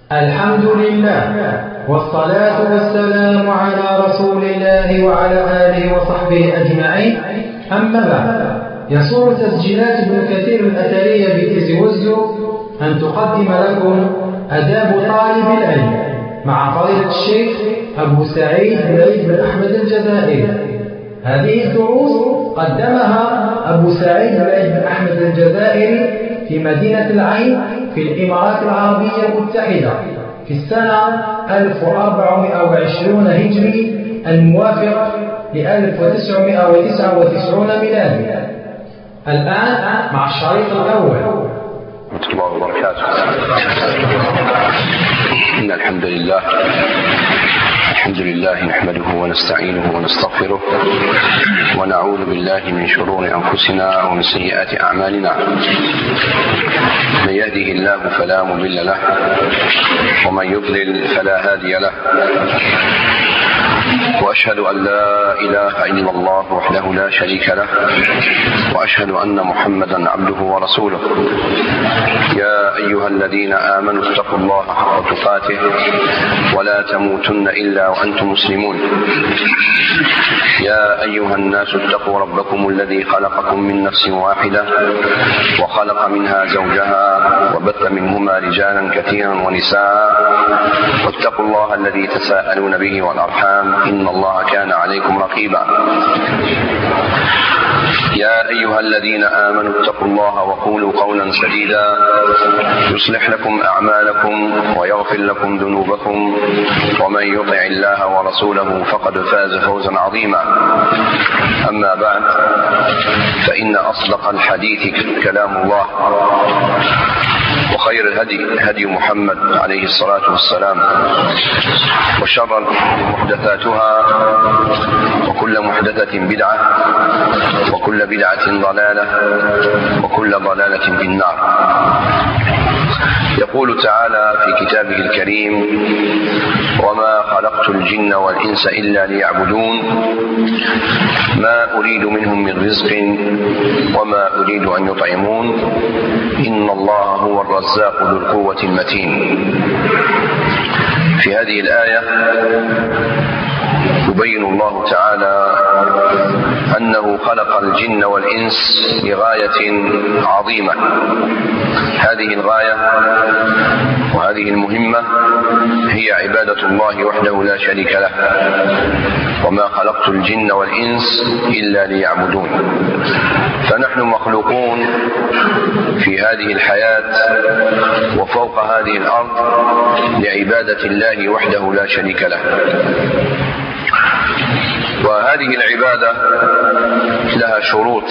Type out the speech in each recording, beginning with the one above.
الحمد لله والصلاة والسلام على رسول الله وعلى آله وصحبه أجمعين. أما بعد، يسر تسجيلات ابن كثير الأثرية بتيز وزو أن تقدم لكم أداب طالب العلم مع فضيلة الشيخ أبو سعيد بن عيد بن أحمد الجزائري. هذه الدروس قدمها أبو سعيد بن عيد بن أحمد الجزائري في مدينة العين في الإمارات العربية المتحدة في السنة 1420 هجري الموافق ل 1999 ميلادي. الآن مع الشريط الأول. ورحمة الله وبركاته. إن الحمد لله نحمده ونستعينه ونستغفره ونعوذ بالله من شرور أنفسنا ومن سيئات أعمالنا. من يهده الله فلا مضل له ومن يضلل فلا هادي له، وأشهد أن لا إله إلا الله وحده لا شريك له، وأشهد أن محمدا عبده ورسوله. يا أيها الذين آمنوا اتقوا الله حق تقاته ولا تموتن إلا وأنتم مسلمون. يا أيها الناس اتقوا ربكم الذي خلقكم من نفس واحدة وخلق منها زوجها وبث منهما رجالا كثيرا ونساء، واتقوا الله الذي تساءلون به والأرحام إن الله كان عليكم رقيبا. يا أيها الذين آمنوا اتقوا الله وقولوا قولا سديدا يصلح لكم أعمالكم ويغفر لكم ذنوبكم، ومن يطع الله ورسوله فقد فاز فوزا عظيما. أما بعد، فإن أصدق الحديث كلام الله، وخير الهدي هدي محمد عليه الصلاة والسلام، وشر الأمور محدثاتها، وكل محدثة بدعة، وكل بدعة ضلالة، وكل ضلالة في النار. يقول تعالى في كتابه الكريم: وما خلقت الجن والإنس إلا ليعبدون ما أريد منهم من رزق وما أريد أن يطعمون إن الله هو الرزاق ذو القوة المتين. في هذه الآية يبين الله تعالى أنه خلق الجن والإنس لغاية عظيمة. هذه الغاية وهذه المهمة هي عبادة الله وحده لا شريك له. وما خلقت الجن والإنس إلا ليعبدون. فنحن مخلوقون في هذه الحياة وفوق هذه الأرض لعبادة الله وحده لا شريك له. وهذه العبادة لها شروط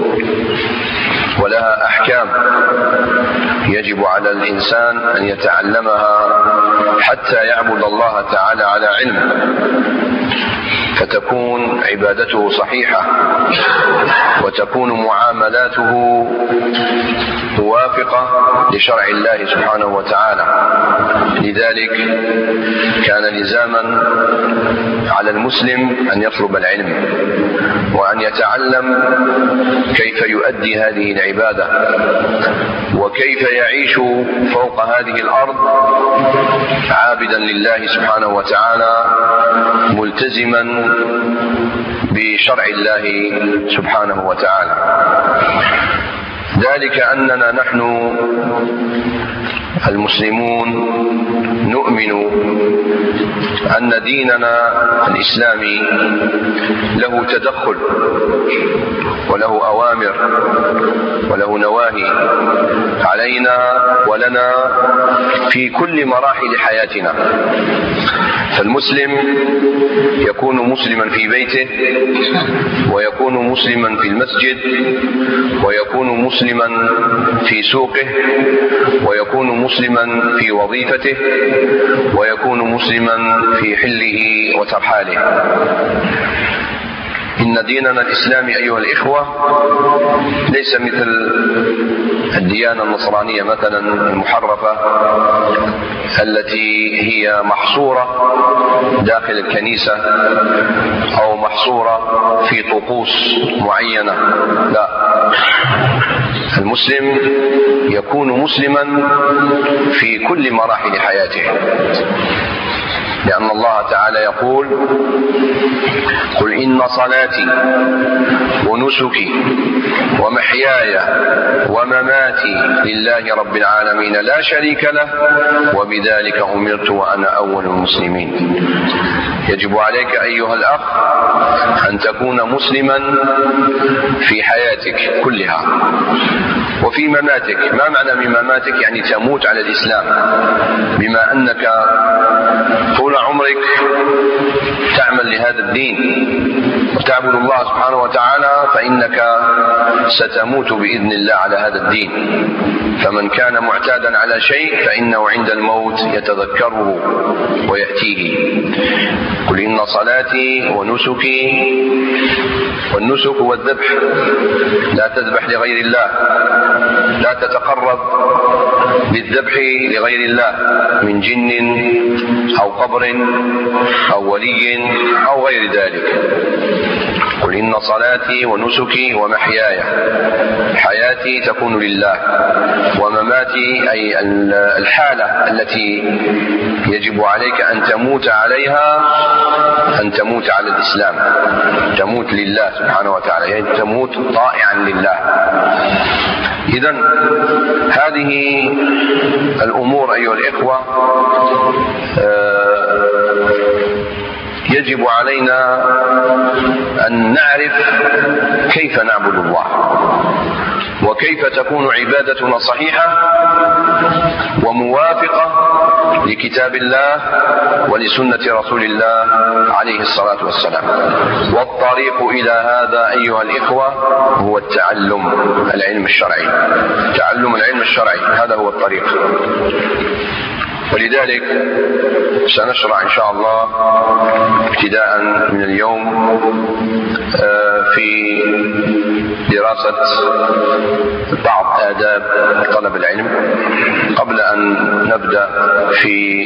ولها أحكام يجب على الإنسان أن يتعلمها حتى يعبد الله تعالى على علم، فتكون عبادته صحيحة وتكون معاملاته موافقة لشرع الله سبحانه وتعالى. لذلك كان لزاما على المسلم أن يطلب العلم وأن يتعلم كيف يؤدي هذه العبادة وكيف يعيش فوق هذه الأرض عابدا لله سبحانه وتعالى ملتزما بشرع الله سبحانه وتعالى. ذلك أننا نحن المسلمون نؤمن أن ديننا الإسلامي له تدخل وله أوامر وله نواهي علينا ولنا في كل مراحل حياتنا. فالمسلم يكون مسلما في بيته، ويكون مسلما في المسجد، ويكون مسلما في سوقه، ويكون مسلما في وظيفته، ويكون مسلما في حله وترحاله. إن ديننا الإسلامي أيها الإخوة ليس مثل الديانة النصرانية مثلا المحرفة التي هي محصورة داخل الكنيسة أو محصورة في طقوس معينة. لا، المسلم يكون مسلما في كل مراحل حياته، لأن الله تعالى يقول: قل إن صلاتي ونسكي ومحياي ومماتي لله رب العالمين لا شريك له وبذلك أمرت وأنا أول المسلمين. يجب عليك أيها الأخ أن تكون مسلما في حياتك كلها وفي مماتك. ما معنى من مماتك؟ يعني تموت على الإسلام، بما أنك طول عمرك تعمل لهذا الدين وتعبد الله سبحانه وتعالى، فإنك ستموت بإذن الله على هذا الدين. فمن كان معتادا على شيء فإنه عند الموت يتذكره ويأتيه. قل إن صلاتي ونسكي، والنسك هو الذبح، لا تذبح لغير الله، لا تتقرب بالذبح لغير الله من جن أو قبر أو ولي أو غير ذلك. قل إن صلاتي ونسكي ومحياي، حياتي تكون لله، ومماتي أي الحالة التي يجب عليك أن تموت عليها أن تموت على الإسلام، تموت لله سبحانه وتعالى، يعني تموت طائعا لله. إذن هذه الأمور أيها الإخوة يجب علينا أن نعرف كيف نعبد الله وكيف تكون عبادتنا صحيحة وموافقة لكتاب الله ولسنة رسول الله عليه الصلاة والسلام. والطريق إلى هذا أيها الإخوة هو التعلم العلم الشرعي، تعلم العلم الشرعي، هذا هو الطريق. ولذلك سنشرع إن شاء الله ابتداء من اليوم في دراسة بعض آداب طلب العلم قبل أن نبدأ في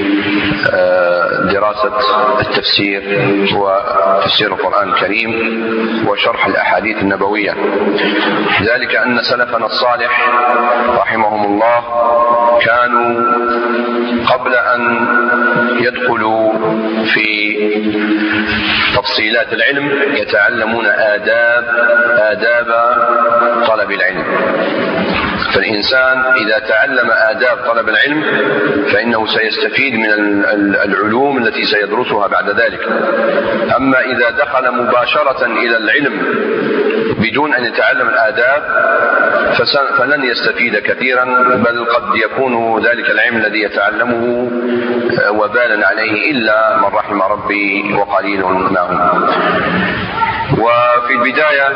دراسة التفسير وتفسير القرآن الكريم وشرح الأحاديث النبوية. ذلك أن سلفنا الصالح رحمهم الله كانوا قبل أن يدخلوا في تفصيلات العلم يتعلمون آداب طلب العلم. فالإنسان إذا تعلم آداب طلب العلم فإنه سيستفيد من العلوم التي سيدرسها بعد ذلك. أما إذا دخل مباشرة إلى العلم بدون أن يتعلم الآداب فلن يستفيد كثيرا، بل قد يكون ذلك العلم الذي يتعلمه وبالا عليه إلا من رحم ربي وقليل ما هم. وفي البداية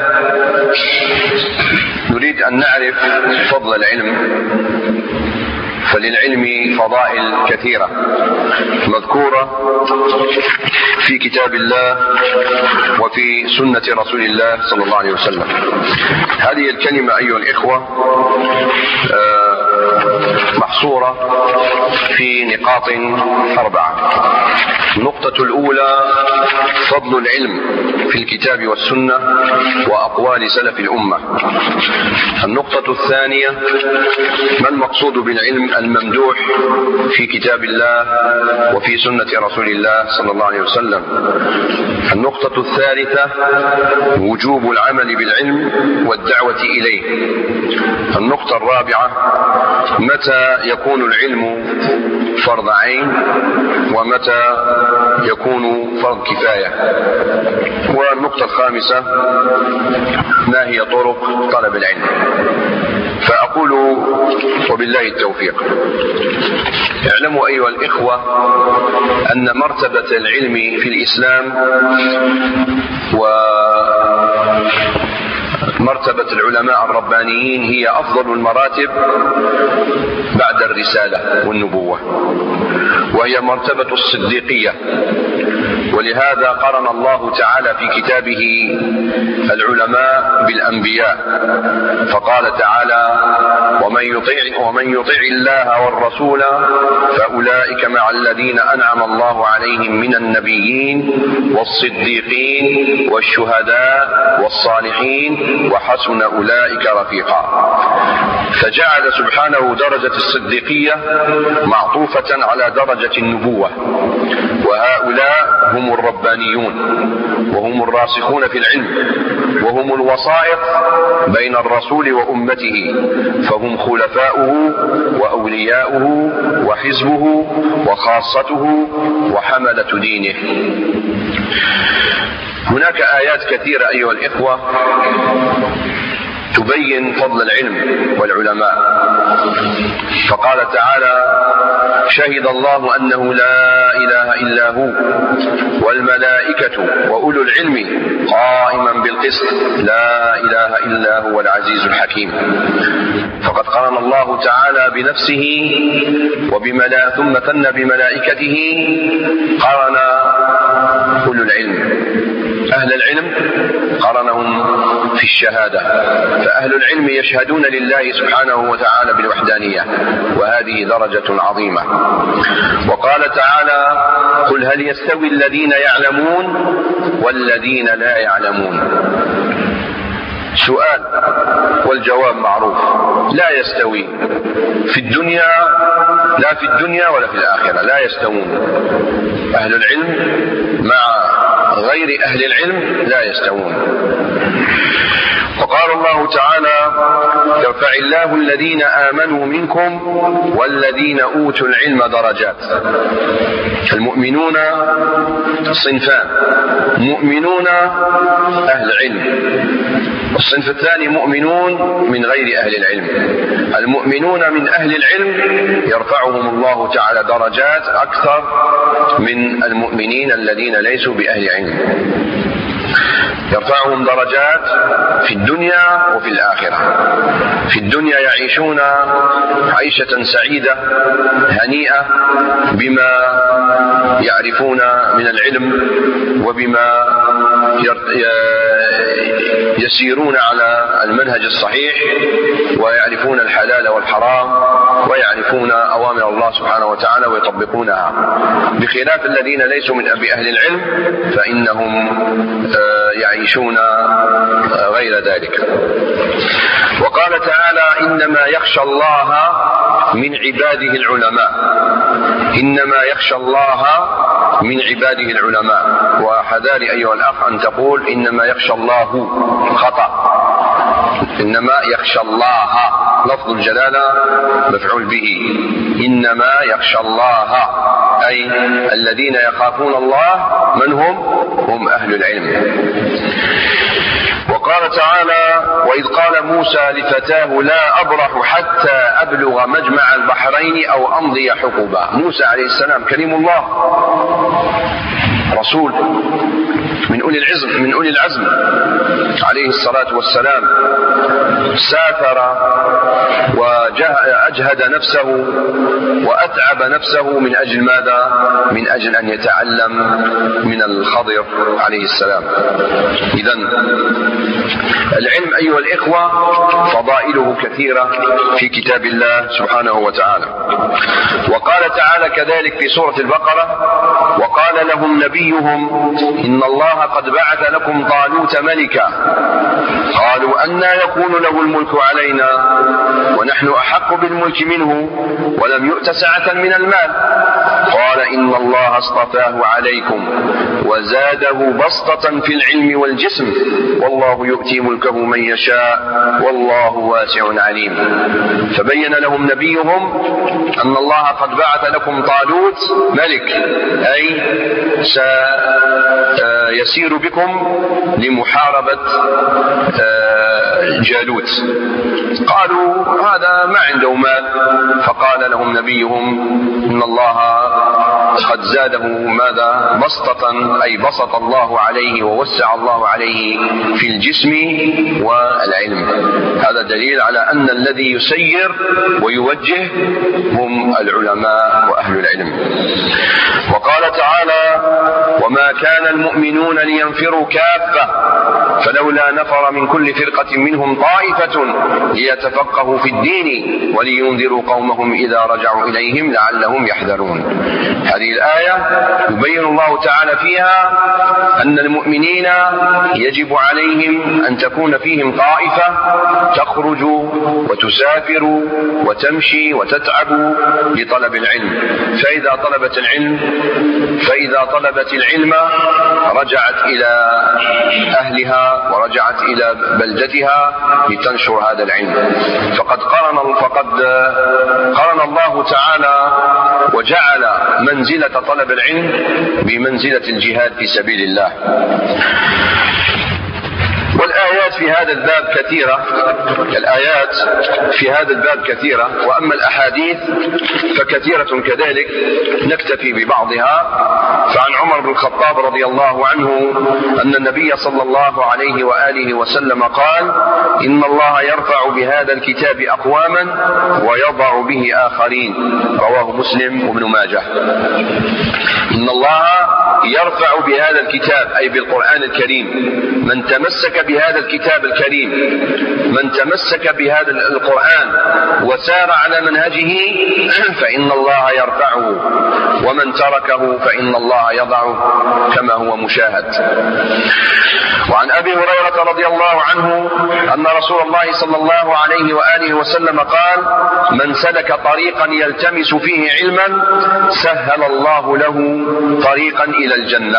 نريد أن نعرف فضل العلم، فللعلم فضائل كثيرة مذكورة في كتاب الله وفي سنة رسول الله صلى الله عليه وسلم. هذه الكلمة أيها الإخوة محصورة في نقاط 4. النقطة الأولى فضل العلم في الكتاب والسنة وأقوال سلف الأمة. النقطة الثانية ما المقصود بالعلم الممدوح في كتاب الله وفي سنة رسول الله صلى الله عليه وسلم. النقطة الثالثة وجوب العمل بالعلم والدعوة إليه. النقطة الرابعة متى يكون العلم فرض عين ومتى يكون فرض كفاية. والنقطة الخامسة ما هي طرق طلب العلم. فأقول وبالله التوفيق. اعلموا أيها الإخوة أن مرتبة العلم في الإسلام ومرتبة العلماء الربانيين هي أفضل المراتب بعد الرسالة والنبوة، وهي مرتبة الصديقية. ولهذا قرن الله تعالى في كتابه العلماء بالأنبياء، فقال تعالى ومن يطع الله والرسول فأولئك فأولئك مع الذين أنعم الله عليهم من النبيين والصديقين والشهداء والصالحين وحسن أولئك رفيقا. فجعل سبحانه درجة الصديقية معطوفة على درجة النبوة، وهؤلاء هم الربانيون وهم الراسخون في العلم وهم الوسائط بين الرسول وأمته، فهم خلفاؤه وأولياؤه وحزبه وخاصته وحملة دينه. هناك آيات كثيرة أيها الإخوة تبين فضل العلم والعلماء. فقال تعالى: شهد الله أنه لا إله إلا هو والملائكة وأولو العلم قائما بالقسط لا إله إلا هو العزيز الحكيم. فقد قرن الله تعالى بنفسه ثم ثنى بملائكته، قرن أولو العلم. أهل العلم قرنهم في الشهادة، فأهل العلم يشهدون لله سبحانه وتعالى بالوحدانية، وهذه درجة عظيمة. وقال تعالى: قل هل يستوي الذين يعلمون والذين لا يعلمون؟ سؤال والجواب معروف، لا يستوي في الدنيا، لا في الدنيا ولا في الآخرة، لا يستوون. أهل العلم مع غير أهل العلم لا يستوون. وقال الله تعالى: يرفع الله الذين آمنوا منكم والذين أوتوا العلم درجات. المؤمنون صنفان: مؤمنون أهل علم، والصنف الثاني مؤمنون من غير أهل العلم. المؤمنون من أهل العلم يرفعهم الله تعالى درجات أكثر من المؤمنين الذين ليسوا بأهل علم، يرفعهم درجات في الدنيا وفي الآخرة. في الدنيا يعيشون عيشة سعيدة هنيئة بما يعرفون من العلم وبما يسيرون على المنهج الصحيح، ويعرفون الحلال والحرام، ويعرفون أوامر الله سبحانه وتعالى ويطبقونها، بخلاف الذين ليسوا من أهل العلم فإنهم يعيشون غير ذلك. وقال تعالى: إنما يخشى الله من عباده العلماء. إنما يخشى الله من عباده العلماء. وحذار أيها الأخ أن تقول إنما يخشى الله، خطأ. إنما يخشى الله لفظ الجلالة مفعول به. إنما يخشى الله أي الذين يخافون الله من هم أهل العلم. وقال تعالى: وإذ قال موسى لفتاه لا أبرح حتى أبلغ مجمع البحرين أو أمضي حقبا. موسى عليه السلام كليم الله، رسول من أولي العزم عليه الصلاة والسلام، سافر وأجهد نفسه وأتعب نفسه من أجل ماذا؟ من أجل أن يتعلم من الخضر عليه السلام. إذن العلم أيها الإخوة فضائله كثيرة في كتاب الله سبحانه وتعالى. وقال تعالى كذلك في سورة البقرة: وقال لهم نبيهم إن الله قد بعث لكم طالوت ملكا قالوا أنى يكون له الملك علينا ونحن أحق بالملك منه ولم يؤت سعة من المال قال إن الله اصطفاه عليكم وزاده بسطة في العلم والجسم والله يؤتي ملكه من يشاء والله واسع عليم. فبين لهم نبيهم أن الله قد بعث لكم طالوت ملك، أي سيسير بكم لمحاربة جالوت. قالوا هذا ما عنده مال، فقال لهم نبيهم إن الله قد زاده ماذا؟ بسطة، أي بسط الله عليه ووسع الله عليه في الجسم والعلم. هذا دليل على أن الذي يسير ويوجه هم العلماء وأهل العلم. وقال تعالى: وما كان المؤمنون لينفروا كافة فلولا نفر من كل فرقة منهم طائفة ليتفقهوا في الدين ولينذروا قومهم إذا رجعوا إليهم لعلهم يحذرون. هذه الآية يبين الله تعالى فيها أن المؤمنين يجب عليهم أن تكون فيهم طائفة تخرج وتسافر وتمشي وتتعب لطلب العلم، فإذا طلبت العلم رجعت إلى أهلها ورجعت إلى بلدتها لتنشر هذا العلم. فقد قرن الله تعالى وجعل منزلة طلب العلم بمنزلة الجهاد في سبيل الله. والآيات في هذا الباب كثيرة، وأما الأحاديث فكثيرة كذلك، نكتفي ببعضها. فعن عمر بن الخطاب رضي الله عنه أن النبي صلى الله عليه وآله وسلم قال: إن الله يرفع بهذا الكتاب أقواما ويضع به آخرين. رواه مسلم وابن ماجه. إن الله يرفع بهذا الكتاب أي بالقرآن الكريم، من تمسك بهذا الكتاب الكريم، من تمسك بهذا القرآن وسار على منهجه فإن الله يرفعه، ومن تركه فإن الله يضعه كما هو مشاهد. وعن أبي هريرة رضي الله عنه أن رسول الله صلى الله عليه وآله وسلم قال: من سلك طريقا يلتمس فيه علما سهل الله له طريقا إلى الجنة.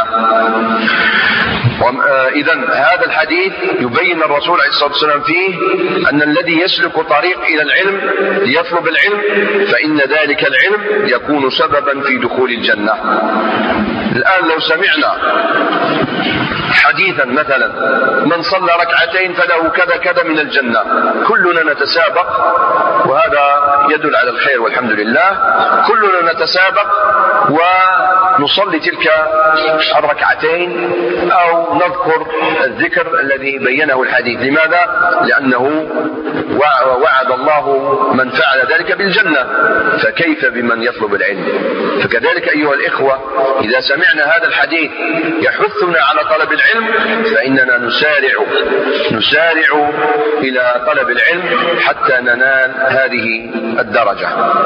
إذن هذا الحديث يبين الرسول عليه الصلاة والسلام فيه أن الذي يسلك طريق إلى العلم ليطلب العلم فإن ذلك العلم يكون سببا في دخول الجنة. الآن لو سمعنا حديثا مثلا: من صلى ركعتين فله كذا كذا من الجنة، كلنا نتسابق، وهذا يدل على الخير والحمد لله، كلنا نتسابق ونصلي تلك الركعتين أو نذكر الذكر الذي بينه الحديث. لماذا؟ لأنه وعد الله من فعل ذلك بالجنة، فكيف بمن يطلب العلم؟ فكذلك أيها الإخوة، إذا سمعنا هذا الحديث يحثنا على طلب العلم فإننا نسارع إلى طلب العلم حتى ننال هذه الدرجة.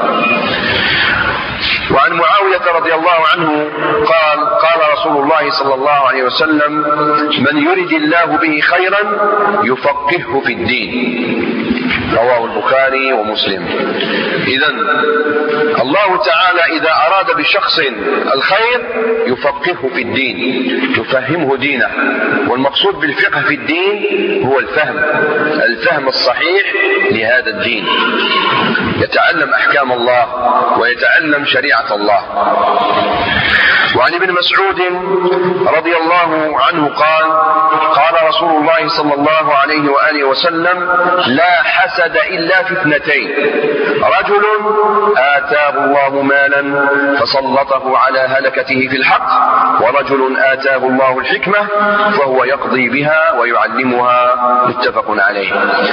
وعن معاوية رضي الله عنه قال رسول الله صلى الله عليه وسلم: من يرد الله به خيرا يفقهه في الدين. رواه البخاري ومسلم. إذن الله تعالى إذا أراد بشخص الخير يفقهه في الدين، يفهمه دينه. والمقصود بالفقه في الدين هو الفهم الصحيح لهذا الدين، يتعلم أحكام الله ويتعلم شريعة الله. وعن ابن مسعود رضي الله عنه قال رسول الله صلى الله عليه وآله وسلم: لا حسد إلا في اثنتين: رجل آتاه الله مالا فسلطه على هلكته في الحق، ورجل آتاه الله الحكمة فهو يقضي بها ويعلمها. متفق عليه.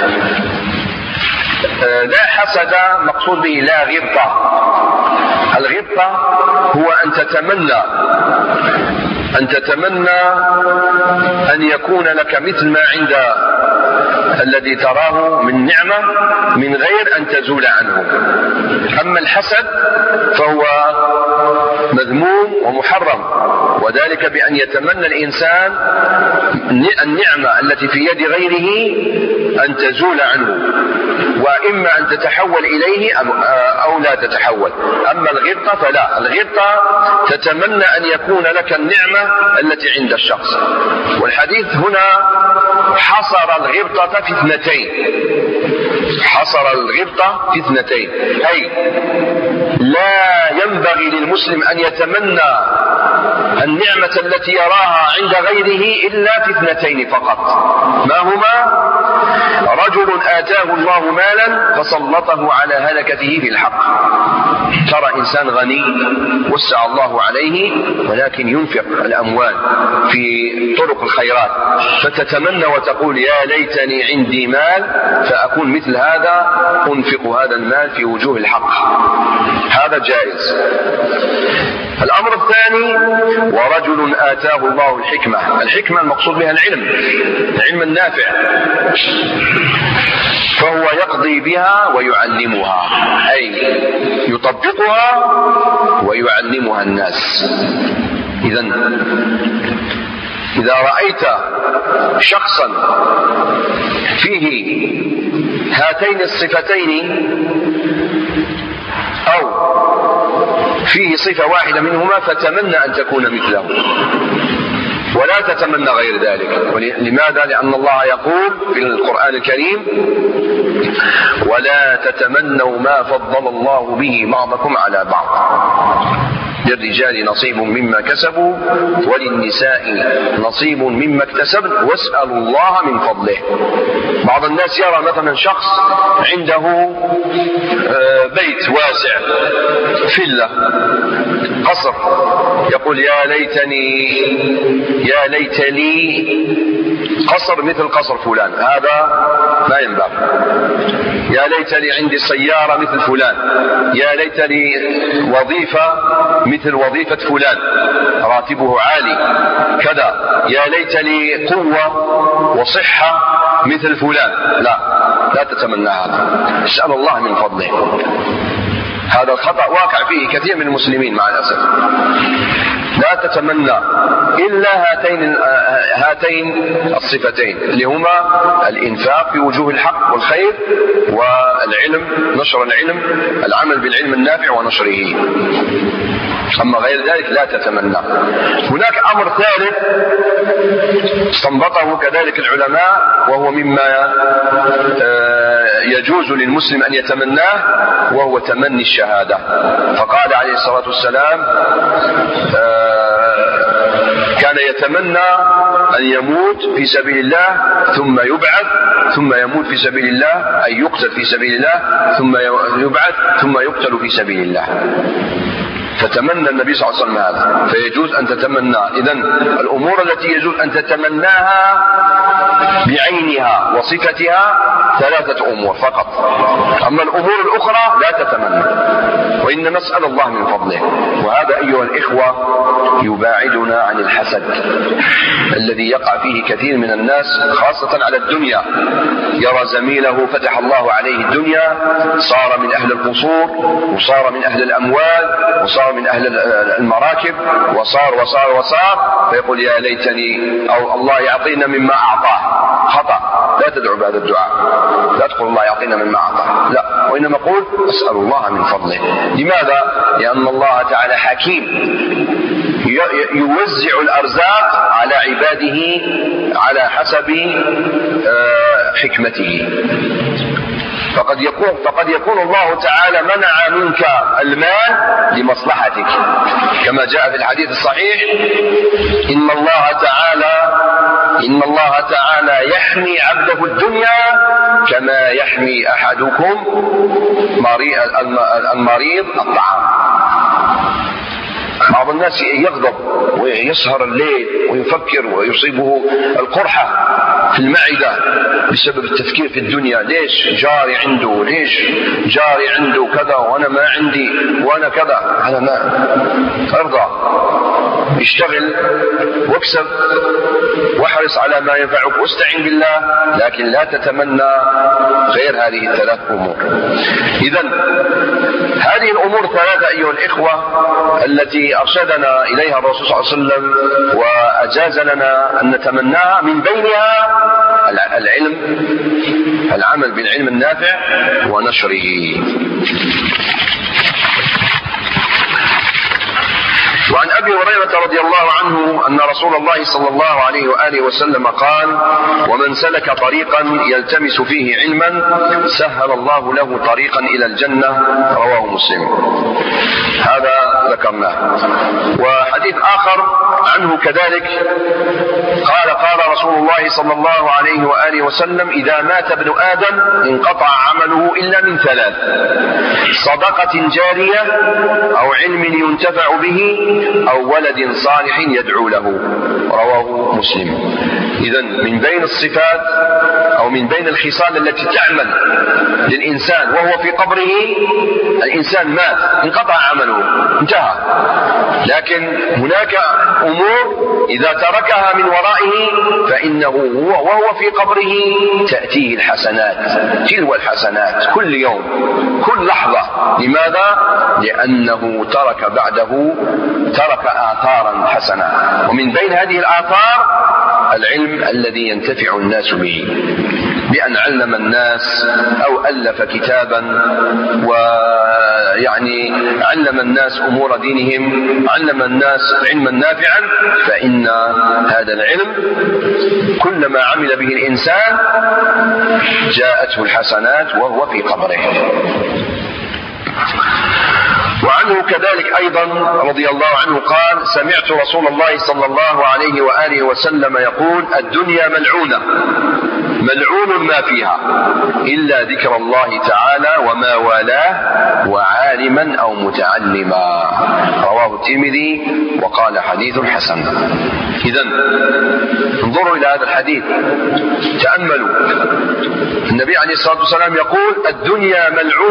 لا حسد مقصود به لا غبطة. الغبطة هو أن تتمنى أن يكون لك مثل ما عند الذي تراه من نعمة من غير أن تزول عنه. أما الحسد فهو مذموم ومحرم، وذلك بأن يتمنى الإنسان النعمة التي في يد غيره أن تزول عنه، وإما أن تتحول إليه أو لا تتحول. أما الغبطة فلا، الغبطة تتمنى أن يكون لك النعمة التي عند الشخص. والحديث هنا حصر الغبطة في اثنتين، أي لا ينبغي للمسلم أن يتمنى النعمة التي يراها عند غيره إلا في اثنتين فقط. ما هما؟ رجل آتاه الله مالا فسلطه على هلكته في الحق. ترى إنسان غني وسع الله عليه ولكن ينفق الأموال في طرق الخيرات، فتتمنى وتقول: يا ليتني عندي مال فأكون مثل هذا، أنفق هذا المال في وجوه الحق. هذا جائز. الأمر الثاني: ورجل آتاه الله الحكمة. الحكمة المقصود بها العلم النافع، فهو يقضي بها ويعلمها، أي يطبقها ويعلمها الناس. إذا رأيت شخصا فيه هاتين الصفتين أو فيه صفة واحدة منهما فتمنى أن تكون مثله ولا تتمنى غير ذلك. لماذا؟ لأن الله يقول في القرآن الكريم: ولا تتمنوا ما فضل الله به بعضكم على بعض، للرجال نصيب مما كسبوا وللنساء نصيب مما اكتسبن واسألوا الله من فضله. بعض الناس يرى مثلا شخص عنده بيت واسع، فيلا، قصر، يقول: يا ليت لي قصر مثل قصر فلان. هذا لا ينبغي. يا ليت لي عندي سيارة مثل فلان، يا ليت لي وظيفة مثل وظيفة فلان راتبه عالي كذا، يا ليت لي قوة وصحة مثل فلان. لا تتمنى هذا، اسأل الله من فضله. هذا الخطأ واقع فيه كثير من المسلمين مع الأسف. لا تتمنى إلا هاتين الصفتين اللي هما الإنفاق في وجوه الحق والخير، والعلم، نشر العلم، العمل بالعلم النافع ونشره. أما غير ذلك لا تتمنى. هناك أمر ثالث استنبطه كذلك العلماء، وهو مما يجوز للمسلم أن يتمناه، وهو تمني الشهادة. فقال عليه الصلاة والسلام: كان يتمنى أن يموت في سبيل الله ثم يبعث، ثم يموت في سبيل الله، أي يقتل في سبيل الله، ثم يبعث، ثم يقتل في سبيل الله. فتمنى النبي صلى الله عليه وسلم هذا، فيجوز أن تتمنى. إذن الأمور التي يجوز أن تتمناها بعينها وصفتها 3 أمور فقط. أما الأمور الأخرى لا تتمنى، وإن نسأل الله من فضله. وهذا أيها الإخوة يباعدنا عن الحسد الذي يقع فيه كثير من الناس، خاصة على الدنيا. يرى زميله فتح الله عليه الدنيا، صار من أهل القصور، وصار من أهل الأموال، وصار من أهل المراكب، وصار، فيقول: يا ليتني، أو الله يعطينا مما أعطاه. خطأ. لا تدعو بهذا الدعاء، لا تقول الله يعطينا مما أعطاه، لا، وإنما قول: أسأل الله من فضله. لماذا؟ لأن الله تعالى حكيم، يوزع الأرزاق على عباده على حسب حكمته. فقد يكون الله تعالى منع منك المال لمصلحتك، كما جاء في الحديث الصحيح: إن الله تعالى يحمي عبده الدنيا كما يحمي أحدكم المريض الطعام. بعض الناس يغضب ويسهر الليل ويفكر ويصيبه القرحة في المعدة بسبب التفكير في الدنيا. ليش جاري عنده كذا وأنا ما عندي وأنا كذا. هذا ما أرضى. اشتغل واكسب واحرص على ما ينفعك واستعن بالله، لكن لا تتمنى غير هذه 3 أمور. إذن هذه الأمور 3 أيها الإخوة التي أرشدنا إليها الرسول صلى الله عليه وسلم وأجاز لنا أن نتمناها، من بينها العمل بالعلم النافع ونشره. وعن أبي هريرة رضي الله عنه أن رسول الله صلى الله عليه وآله وسلم قال: ومن سلك طريقا يلتمس فيه علما سهل الله له طريقا إلى الجنة. رواه مسلم. هذا ذكرناه. وحديث آخر عنه كذلك قال رسول الله صلى الله عليه وآله وسلم: إذا مات ابن آدم انقطع عمله إلا من 3: صدقة جارية، أو علم ينتفع به، أو ولد صالح يدعو له. رواه مسلم. إذن من بين الصفات أو من بين الخصال التي تعمل للإنسان وهو في قبره، الإنسان مات، انقطع عمله، انتهى، لكن هناك أمور إذا تركها من ورائه فإنه وهو في قبره تأتيه الحسنات تلو الحسنات كل يوم كل لحظة. لماذا؟ لأنه ترك بعده آثارا حسنة، ومن بين هذه الآثار العلم الذي ينتفع الناس به، بأن علم الناس أو ألف كتابا ويعني علم الناس أمور دينهم، علم الناس علما نافعا، فإن هذا العلم كلما عمل به الإنسان جاءته الحسنات وهو في قبره. وعنه كذلك أيضا رضي الله عنه قال: سمعت رسول الله صلى الله عليه وآله وسلم يقول: الدنيا ملعونة ملعون ما فيها إلا ذكر الله تعالى وما والاه وعالما أو متعلما. رواه الترمذي وقال حديث حسن. إذن انظروا إلى هذا الحديث، تأملوا. النبي عليه الصلاة والسلام يقول: الدنيا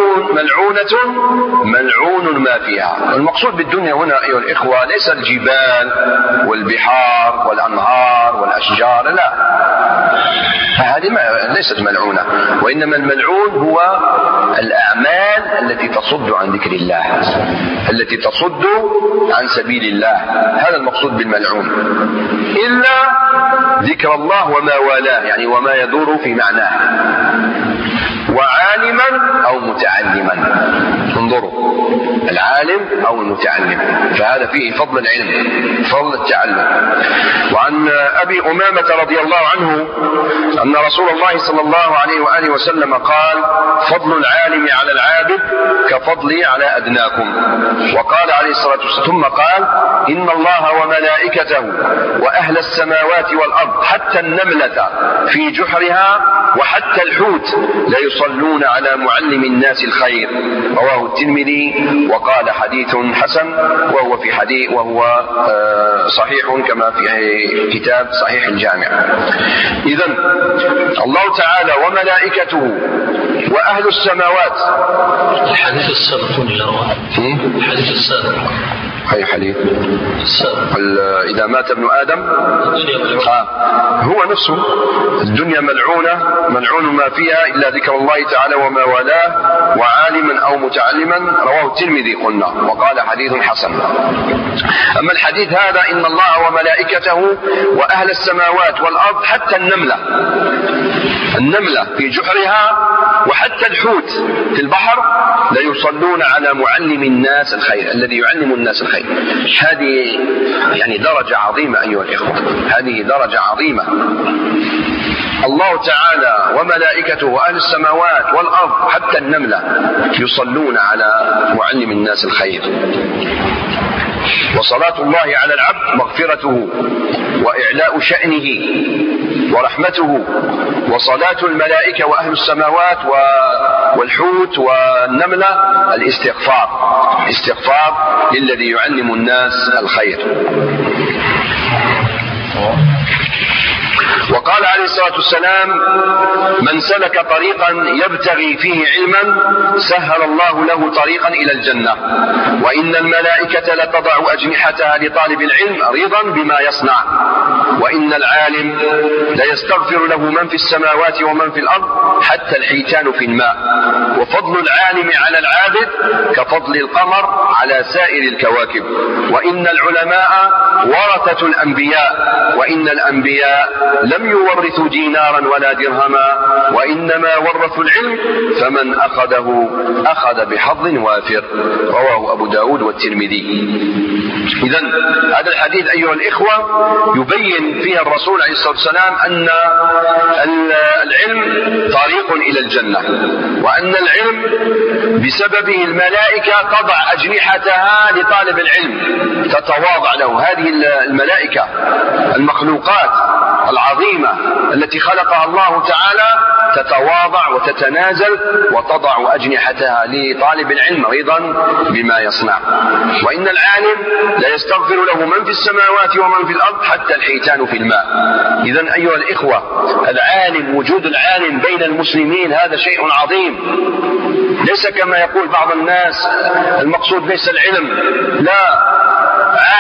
ملعون ما فيها. المقصود بالدنيا هنا أيها الإخوة ليس الجبال والبحار والأنهار والأشجار، لا، هذه ليست ملعونة، وإنما الملعون هو الأعمال التي تصد عن ذكر الله، التي تصد عن سبيل الله، هذا المقصود بالملعون، إلا ذكر الله وما والاه، يعني وما يدور في معناه، وعالما أو متعلما. انظروا، العالم أو المتعلم، فهذا فيه فضل العلم، فضل التعلم. وعن أبي أمامة رضي الله عنه أن رسول الله صلى الله عليه وآله وسلم قال: فضل العالم على العابد كفضلي على أدناكم. وقال عليه الصلاة والسلام: ثم قال: إن الله وملائكته وأهل السماوات والأرض حتى النملة في جحرها وحتى الحوت لا يصلون على معلم الناس الخير. رواه الترمذي وقال حديث حسن، وهو صحيح كما في كتاب صحيح الجامع. إذن الله تعالى وملائكته وأهل السماوات. الحديث السابق الحديث السابق أي حديث السابق إذا مات ابن آدم هو نفسه الدنيا ملعون ما فيها إلا ذكر الله تعالى وما والاه وعالما أو متعلما. رواه الترمذي قلنا وقال حديث حسن. أما الحديث هذا: إن الله وملائكته وأهل السماوات والأرض حتى النملة في جحرها وحتى الحوت في البحر لا يصلون على معلم الناس الخير، الذي يعلم الناس الخير. هذه يعني درجة عظيمة أيها الإخوة، هذه درجة عظيمة. الله تعالى وملائكته وأهل السماوات والأرض حتى النملة يصلون على معلم الناس الخير. وصلاة الله على العبد مغفرته وإعلاء شأنه ورحمته، وصلاة الملائكة وأهل السماوات والحوت والنملة الاستغفار للذي يعلم الناس الخير. وقال عليه الصلاة والسلام: من سلك طريقا يبتغي فيه علما سهل الله له طريقا إلى الجنة، وإن الملائكة لتضع أجنحتها لطالب العلم رضا بما يصنع، وإن العالم ليستغفر له من في السماوات ومن في الأرض حتى الحيتان في الماء، وفضل العالم على العابد كفضل القمر على سائر الكواكب، وإن العلماء ورثة الأنبياء، وإن الأنبياء لم يورثوا دينارا ولا درهما، وإنما ورثوا العلم، فمن أخذه أخذ بحظ وافر. رواه أبو داود والترمذي. إذن هذا الحديث أيها الإخوة يبين فيها الرسول عليه الصلاة والسلام أن العلم طريق إلى الجنة، وأن العلم بسببه الملائكة تضع أجنحتها لطالب العلم، تتواضع له. هذه الملائكة المخلوقات العظيمة التي خلقها الله تعالى تتواضع وتتنازل وتضع أجنحتها لطالب العلم رضا بما يصنع. وإن العالم لا يستغفر له من في السماوات ومن في الأرض حتى الحيتان في الماء. إذن أيها الإخوة، العالم، وجود العالم بين المسلمين هذا شيء عظيم، ليس كما يقول بعض الناس المقصود ليس العلم، لا،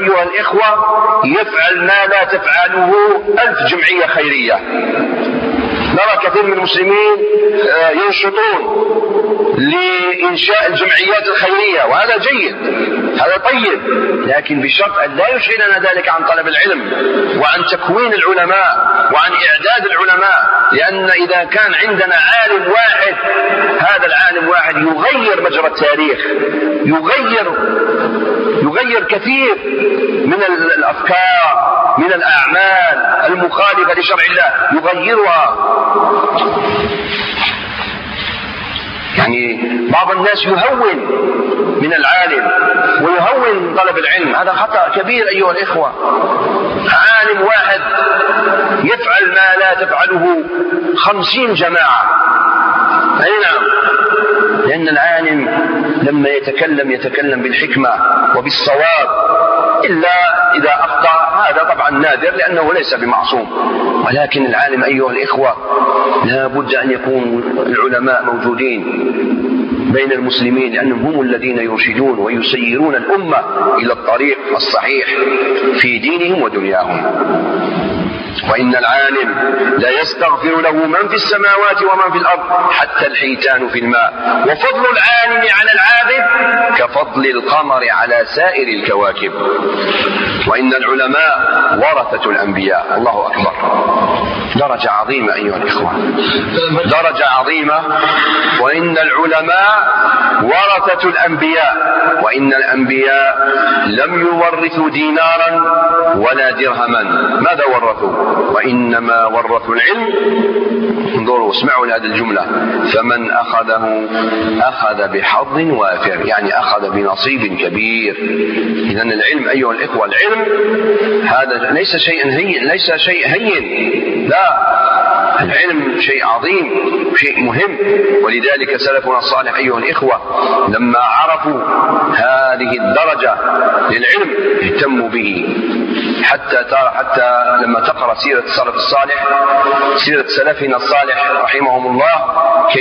أيها الإخوة يفعل ما لا تفعله 1000 جمعية خيرية. نرى كثير من المسلمين ينشطون لإنشاء الجمعيات الخيرية، وهذا جيد، هذا طيب، لكن بشرط أن لا يشغلنا ذلك عن طلب العلم وعن تكوين العلماء وعن إعداد العلماء. لأن إذا كان عندنا عالم واحد، هذا العالم واحد يغير مجرى التاريخ، يغير كثير من الأفكار، من الأعمال المخالفة لشرع الله، يغيرها. يعني بعض الناس يهون من العالم ويهون من طلب العلم، هذا خطأ كبير أيها الإخوة. عالم واحد يفعل ما لا تفعله 50 جماعة. أي نعم، لأن العالم لما يتكلم بالحكمة وبالصواب، إلا إذا أخطأ، هذا طبعا نادر لأنه ليس بمعصوم. ولكن العالم أيها الإخوة لا بد أن يكون العلماء موجودين بين المسلمين، لأنهم هم الذين يرشدون ويسيرون الأمة إلى الطريق الصحيح في دينهم ودنياهم. وإن العالم لا يستغفر له من في السماوات ومن في الأرض حتى الحيتان في الماء، وفضل العالم على العابد كفضل القمر على سائر الكواكب. وإن العلماء ورثة الأنبياء. الله أكبر، درجة عظيمة أيها الإخوة، درجة عظيمة. وإن العلماء ورثة الأنبياء، وإن الأنبياء لم يورثوا دينارا ولا درهما. ماذا ورثوا؟ وإنما ورثوا العلم. انظروا، اسمعوا لهذه الجملة: فمن أخذه أخذ بحظ وافر، يعني أخذ بنصيب كبير. إذن العلم أيها الإخوة، العلم هذا ليس شيء هين، لا، العلم شيء عظيم، شيء مهم. ولذلك سلفنا الصالح أيها الإخوة لما عرفوا هذه الدرجة للعلم اهتموا به، حتى لما تقرأ سيرة السلف الصالح، سيرة سلفنا الصالح رحمهم الله،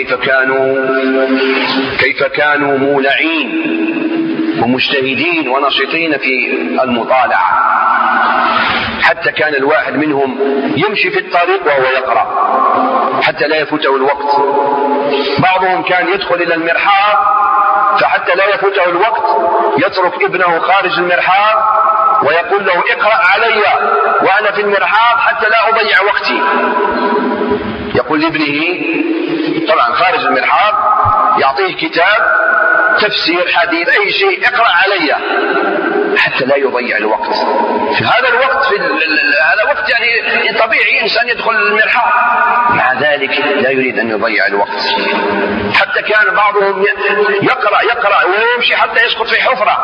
كيف كانوا مولعين ومجتهدين ونشطين في المطالعة، حتى كان الواحد منهم يمشي في الطريق وهو يقرأ حتى لا يفوته الوقت. بعضهم كان يدخل إلى المرحاض فحتى لا يفوته الوقت يترك ابنه خارج المرحاض ويقول له: اقرأ علي وأنا في المرحاض حتى لا أضيع وقتي. يقول لابنه طبعا خارج المرحاض، يعطيه كتاب تفسير حديث أي شيء: اقرأ علي، حتى لا يضيع الوقت. في هذا الوقت هذا وقت يعني طبيعي إنسان يدخل المرحاض، مع ذلك لا يريد أن يضيع الوقت. حتى كان بعضهم يقرأ ويمشي حتى يسقط في حفرة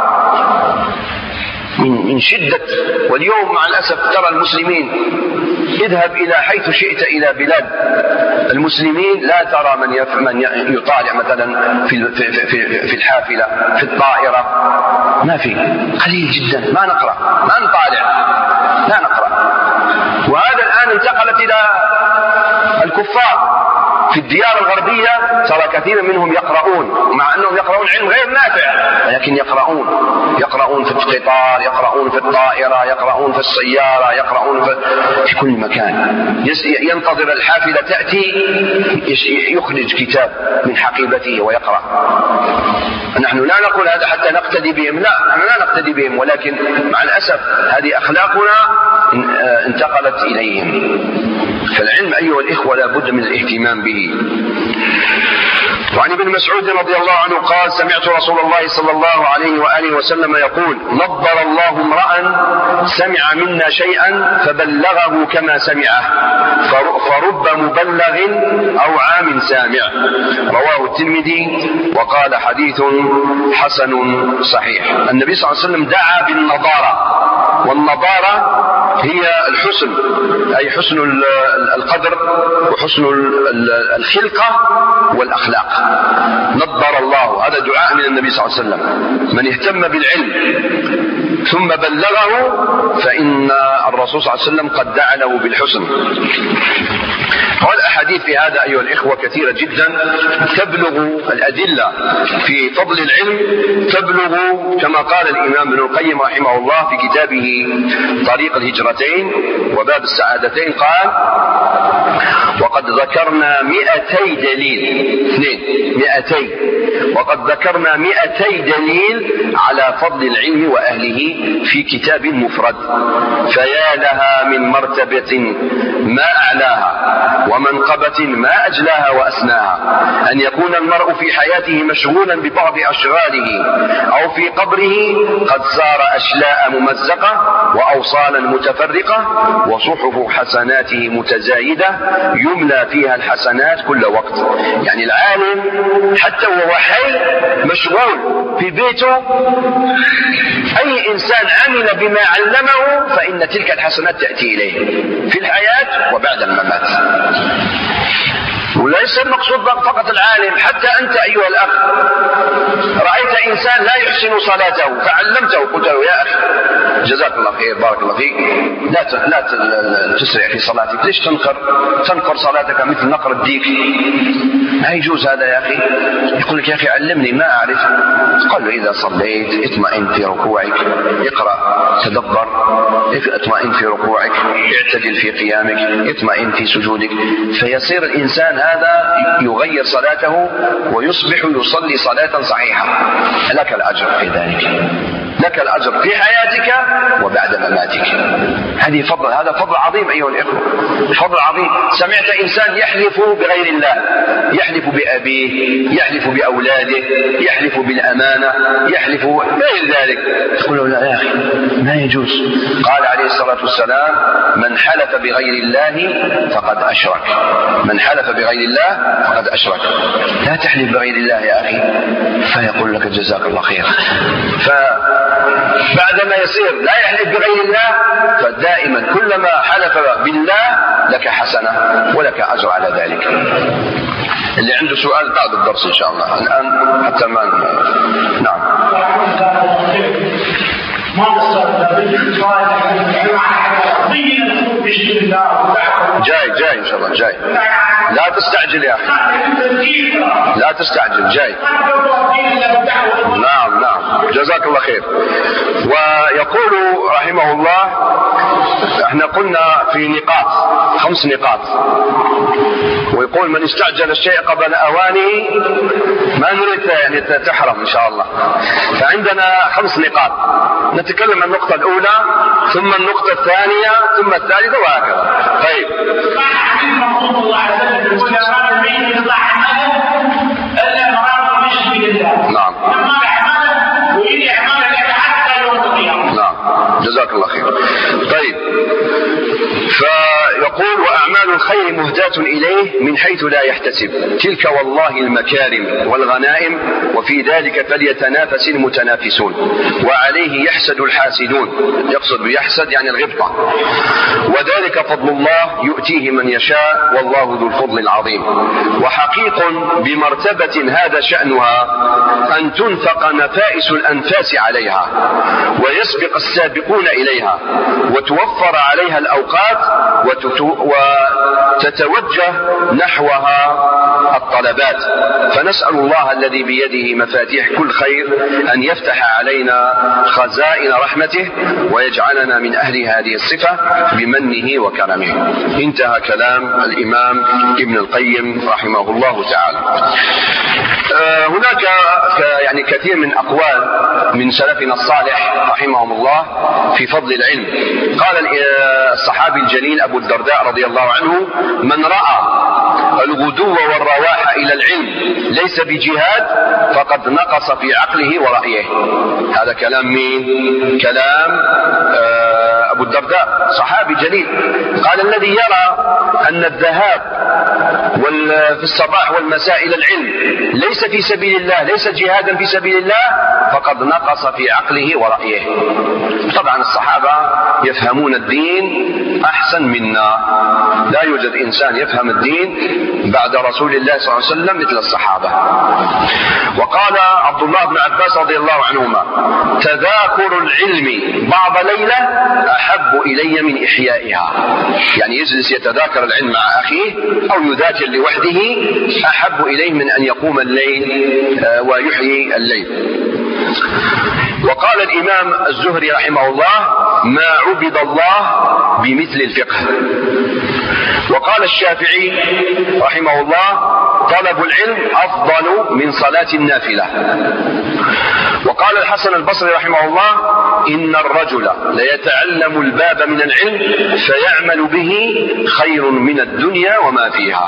من شدة. واليوم مع الأسف ترى المسلمين، اذهب إلى حيث شئت إلى بلاد المسلمين، لا ترى من يطالع مثلا في الحافلة، في الطائرة، ما في، قليل جدا. ما نقرأ، ما نطالع، لا نقرأ. وهذا الآن انتقلت إلى الكفار في الديار الغربية، ترى كثير منهم يقرؤون، مع أنهم يقرؤون علم غير نافع، لكن يقرؤون في القطار، يقرؤون في الطائرة، يقرؤون في السيارة، يقرؤون في كل مكان. ينتظر الحافلة تأتي يخرج كتاب من حقيبته ويقرأ. نحن لا نقول هذا حتى نقتدي بهم، لا، نحن لا نقتدي بهم، ولكن مع الأسف هذه أخلاقنا انتقلت إليهم. فالعلم أيها الإخوة لا بد من الاهتمام به. وعن ابن مسعود رضي الله عنه قال: سمعت رسول الله صلى الله عليه وآله وسلم يقول: نضر الله امرأ سمع منا شيئا فبلغه كما سمعه، فرب مبلغ أو عام سامع. رواه الترمذي وقال: حديث حسن صحيح. النبي صلى الله عليه وسلم دعا بالنضارة، والنضارة هي الحسن، أي حسن القدر وحسن الخلقة والأخلاق. نضر الله، هذا دعاء من النبي صلى الله عليه وسلم. من اهتم بالعلم ثم بلغه فإن الرسول صلى الله عليه وسلم قد دعا له بالحسن. والأحاديث في هذا أيها الإخوة كثيرة جدا تبلغ الأدلة في فضل العلم، تبلغ كما قال الإمام ابن القيم رحمه الله في كتابه طريق الهجرتين وباب السعادتين، قال: وقد ذكرنا 200 دليل، 200 وقد ذكرنا 200 دليل على فضل العلم وأهله في كتاب مفرد، فيا لها من مرتبة ما أعلاها ومنقبة ما أجلاها وأسناها، أن يكون المرء في حياته مشغولا ببعض أشغاله، أو في قبره قد صار أشلاء ممزقة وأوصالا متفرقة، وصحف حسناته متزايدة يملى فيها الحسنات كل وقت. يعني العالم حتى وهو حي مشغول في بيته، أي إنسان عمل بما علمه فإن تلك الحسنات تأتي إليه في الحياة وبعد الممات. وليس المقصود فقط العالم، حتى أنت أيها الأخ رأيت إنسان لا يحسن صلاته فعلمته، قلت له: يا أخي جزاك الله خير بارك الله فيك، لا تسرع في صلاتك، ليش تنقر صلاتك مثل نقر الديك؟ ما يجوز هذا يا أخي. يقول لك: يا أخي علمني ما أعرف. قال له: إذا صليت اطمئن في ركوعك، اقرأ تدبر، اطمئن في ركوعك، اعتدل في قيامك، اطمئن في سجودك، فيصير الإنسان هذا يغير صلاته ويصبح يصلي صلاة صحيحة. لك الأجر في ذلك، لك الأجر في حياتك وبعد مماتك. هذا فضل عظيم أيها الإخوة، فضل عظيم. سمعت إنسان يحلف بغير الله، يحلف بأبيه، يحلف بأولاده، يحلف بالأمانة، يحلف غير ذلك، تقول له: لا يا أخي ما يجوز. قال عليه الصلاة والسلام: من حلف بغير الله فقد أشرك، من حلف بغير الله فقد أشرك. لا تحلف بغير الله يا أخي، فيقول لك: جزاك الله خير. فبعدما يصير لا يحلف بغير الله، فدائما كلما حلف بالله لك حسنة ولك أجر على ذلك. اللي عنده سؤال بعد الدرس إن شاء الله، الآن حتى ما نعم. جاي إن شاء الله جاي. لا تستعجل يا أخي، لا تستعجل، جاي. نعم جزاك الله خير. ويقول رحمه الله: احنا قلنا في نقاط 5 نقاط، ويقول: من استعجل الشيء قبل أوانه، ما نريد يعني تحرم إن شاء الله. فعندنا 5 نقاط، نتكلم عن النقطة الأولى ثم النقطة الثانية ثم الثالثة وهكذا. طيب. نعم. نعم جزاك الله خير. طيب. فيقول: وأعمال الخير مهداة إليه من حيث لا يحتسب، تلك والله المكارم والغنائم، وفي ذلك فليتنافس المتنافسون، وعليه يحسد الحاسدون. يقصد بيحسد يعني الغبطة. وذلك فضل الله يؤتيه من يشاء، والله ذو الفضل العظيم. وحقيق بمرتبة هذا شأنها أن تنفق نفائس الأنفاس عليها، ويسبق السابقون إليها، وتوفر عليها الأوقات، وتتوجه نحوها الطلبات. فنسأل الله الذي بيده مفاتيح كل خير أن يفتح علينا خزائن رحمته، ويجعلنا من أهل هذه الصفة بمنه وكرمه. انتهى كلام الإمام ابن القيم رحمه الله تعالى. هناك يعني كثير من أقوال من سلفنا الصالح رحمهم الله في فضل العلم. قال الصحابي الجليل أبو الدرداء رضي الله عنه: من رأى الغدو والرواح إلى العلم ليس بجهاد فقد نقص في عقله ورأيه. هذا كلام مين؟ كلام أبو الدرداء صحابي جليل. قال: الذي يرى أن الذهاب في الصباح والمساء إلى العلم ليس ليس في سبيل الله، ليس جهادا في سبيل الله، فقد نقص في عقله ورأيه. طبعا الصحابة يفهمون الدين أحسن منا، لا يوجد إنسان يفهم الدين بعد رسول الله صلى الله عليه وسلم مثل الصحابة. وقال عبد الله بن عباس رضي الله عنهما: تذاكر العلم بعض ليلة أحب إلي من إحيائها. يعني يجلس يتذاكر العلم مع أخيه أو يذاكر لوحده أحب إليه من أن يقوم الليل ويحيي الليل. وقال الإمام الزهري رحمه الله: ما عبد الله بمثل الفقه. وقال الشافعي رحمه الله: طلب العلم أفضل من صلاة النافلة. وقال الحسن البصري رحمه الله: إن الرجل ليتعلم الباب من العلم فيعمل به خير من الدنيا وما فيها.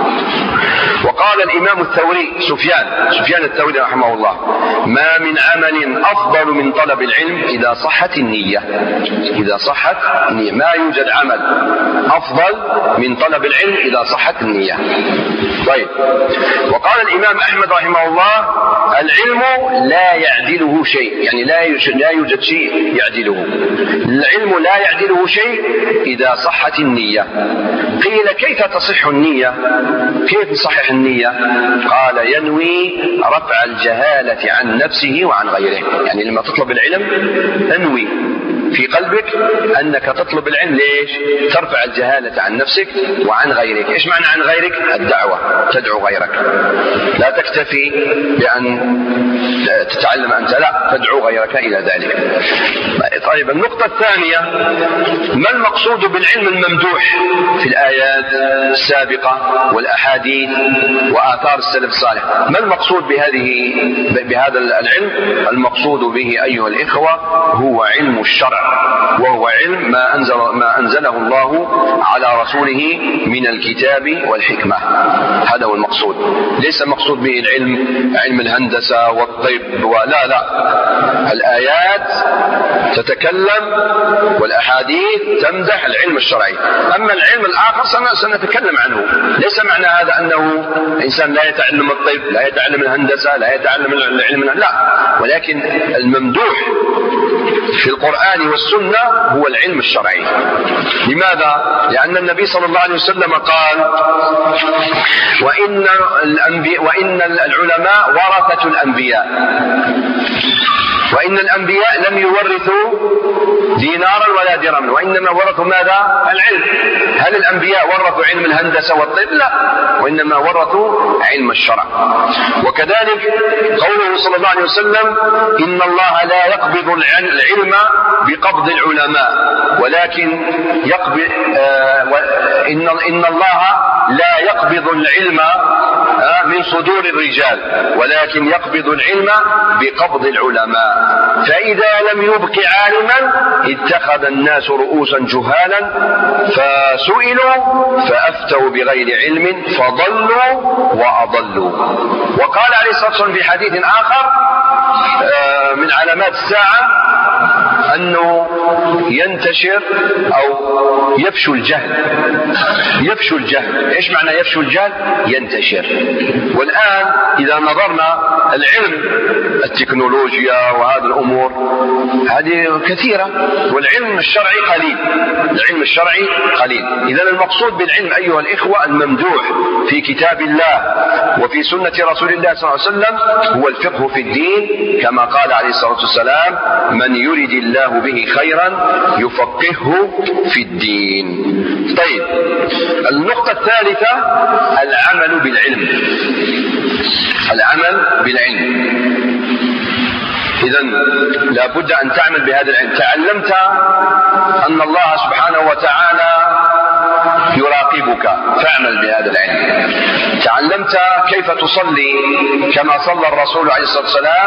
وقال الإمام الثوري سفيان الثوري رحمه الله: ما من عمل أفضل من طلب العلم إذا صحت النية. إذا صحت النية، ما يوجد عمل أفضل من طلب العلم إذا صحت النية. طيب. وقال الإمام أحمد رحمه الله: العلم لا يعدله شيء، يعني لا يوجد شيء يعدله. العلم لا يعدله شيء إذا صحت النية. قيل: كيف تصح النية؟ كيف يصحح النية؟ قال: ينوي رفع الجهالة عن نفسه وعن غيره. يعني لما تطلب العلم انوي في قلبك أنك تطلب العلم. ليش؟ ترفع الجهالة عن نفسك وعن غيرك. إيش معنى عن غيرك؟ الدعوة، تدعو غيرك، لا تكتفي بأن تتعلم أنت، لا، تدعو غيرك إلى ذلك. طيب، النقطة الثانية: ما المقصود بالعلم الممدوح في الآيات السابقة والأحاديث وآثار السلف الصالح؟ ما المقصود بهذا العلم؟ المقصود به أيها الإخوة هو علم الشرع، وهو علم ما أنزله الله على رسوله من الكتاب والحكمة. هذا هو المقصود. ليس المقصود به علم الهندسة والطب لا. الآيات تتكلم والأحاديث تمدح العلم الشرعي. أما العلم الآخر سنتكلم عنه. ليس معنى هذا أنه إنسان لا يتعلم الطب، لا يتعلم الهندسة، لا يتعلم العلم، لا، ولكن الممدوح في القرآن والسنة هو العلم الشرعي. لماذا؟ لأن النبي صلى الله عليه وسلم قال: وإن العلماء ورثة الأنبياء، وإن الأنبياء لم يورثوا دينارا ولا درهما، وإنما ورثوا ماذا؟ العلم. هل الأنبياء ورثوا علم الهندسة والطب؟ لا، وإنما ورثوا علم الشرع. وكذلك قوله صلى الله عليه وسلم: إن الله لا يقبض العلم بقبض العلماء، ولكن إن الله لا يقبض العلم من صدور الرجال، ولكن يقبض العلم بقبض العلماء. فإذا لم يبق عالما اتخذ الناس رؤوسا جهالا فسئلوا فأفتوا بغير علم فضلوا وأضلوا. وقال عليه الصلاة والسلام في حديث آخر: من علامات الساعة أنه ينتشر أو يفشو الجهل. يفشو الجهل. إيش معنى يفشو الجهل؟ ينتشر. والآن إذا نظرنا العلم، التكنولوجيا وهذه الأمور هذه كثيرة، والعلم الشرعي قليل. العلم الشرعي قليل. إذا المقصود بالعلم أيها الإخوة الممدوح في كتاب الله وفي سنة رسول الله صلى الله عليه وسلم هو الفقه في الدين، كما قال عليه الصلاة والسلام: من يرد الله به خيرا يفقهه في الدين. طيب، النقطة الثالثة: العمل بالعلم. العمل بالعلم. إذن لا بد أن تعمل بهذا العلم. تعلمت أن الله سبحانه وتعالى يراقبك، فاعمل بهذا العلم. تعلمت كيف تصلي كما صلى الرسول عليه الصلاة والسلام،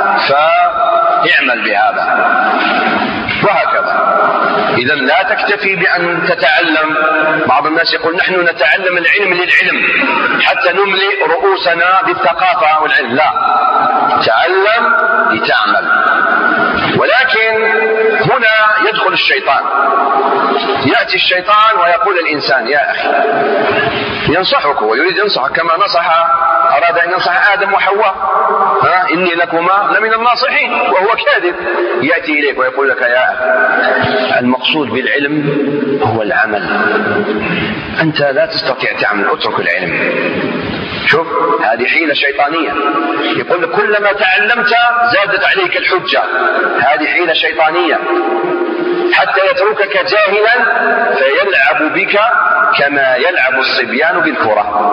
فاعمل بهذا، وهكذا. إذا لا تكتفي بأن تتعلم. بعض الناس يقول: نحن نتعلم العلم للعلم حتى نملئ رؤوسنا بالثقافة والعلم. لا، تعلم لتعمل. ولكن هنا يدخل الشيطان. يأتي الشيطان ويقول الإنسان: يا أخي، ينصحك ويريد ينصحك كما نصح أراد أن ينصح آدم وحواء، إني لكما لمن الناصحين، وهو كاذب. يأتي إليك ويقول لك يا المقصود بالعلم هو العمل، أنت لا تستطيع تعمل، اترك العلم. شوف هذه حيلة شيطانية، يقول لك كلما تعلمت زادت عليك الحجة، هذه حيلة شيطانية حتى يتركك جاهلا فيلعب بك كما يلعب الصبيان بالكرة.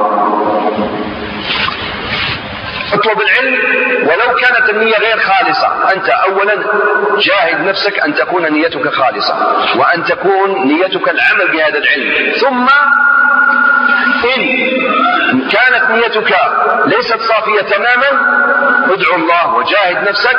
اطلب العلم ولو كانت النية غير خالصة. أنت أولا جاهد نفسك أن تكون نيتك خالصة، وأن تكون نيتك العمل بهذا العلم. ثم إن كانت نيتك ليست صافية تماما ادعو الله وجاهد نفسك،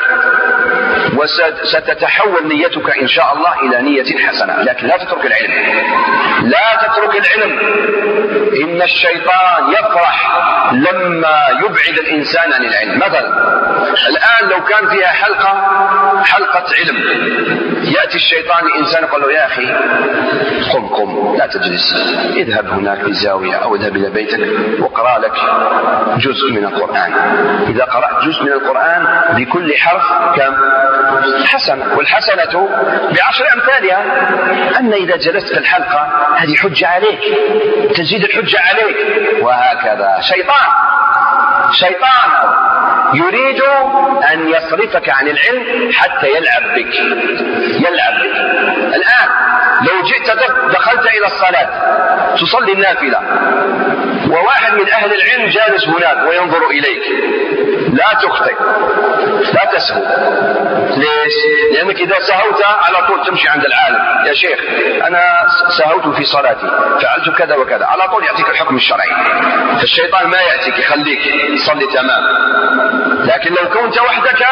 وستتحول نيتك إن شاء الله إلى نية حسنة. لكن لا تترك العلم، لا تترك العلم. إن الشيطان يفرح لما يبعد الإنسان عن العلم. مثلا الآن لو كان فيها حلقة علم، يأتي الشيطان الإنسان يقول له يا أخي قم لا تجلس، اذهب هناك في الزاوية أو اذهب إلى بيتك واقرأ لك جزء من القرآن. إذا قرأت جزء من القرآن بكل حرف كم؟ حسنة، والحسنة ب10 أمثالها. أما إذا جلست في الحلقة هذه حجة عليك، تزيد الحجة عليك. وهكذا شيطان يريد أن يصرفك عن العلم حتى يلعب بك. الآن لو جئت دخلت إلى الصلاة تصلي النافلة، وواحد من أهل العلم جالس هناك وينظر إليك، لا تخطئ، لا تسهو. ليش؟ لأنك إذا سهوت على طول تمشي عند العالم، يا شيخ أنا سهوت في صلاتي، فعلت كذا وكذا، على طول يعطيك الحكم الشرعي. فالشيطان ما يأتيك يخليك تصلي تمام. لكن لو كنت وحدك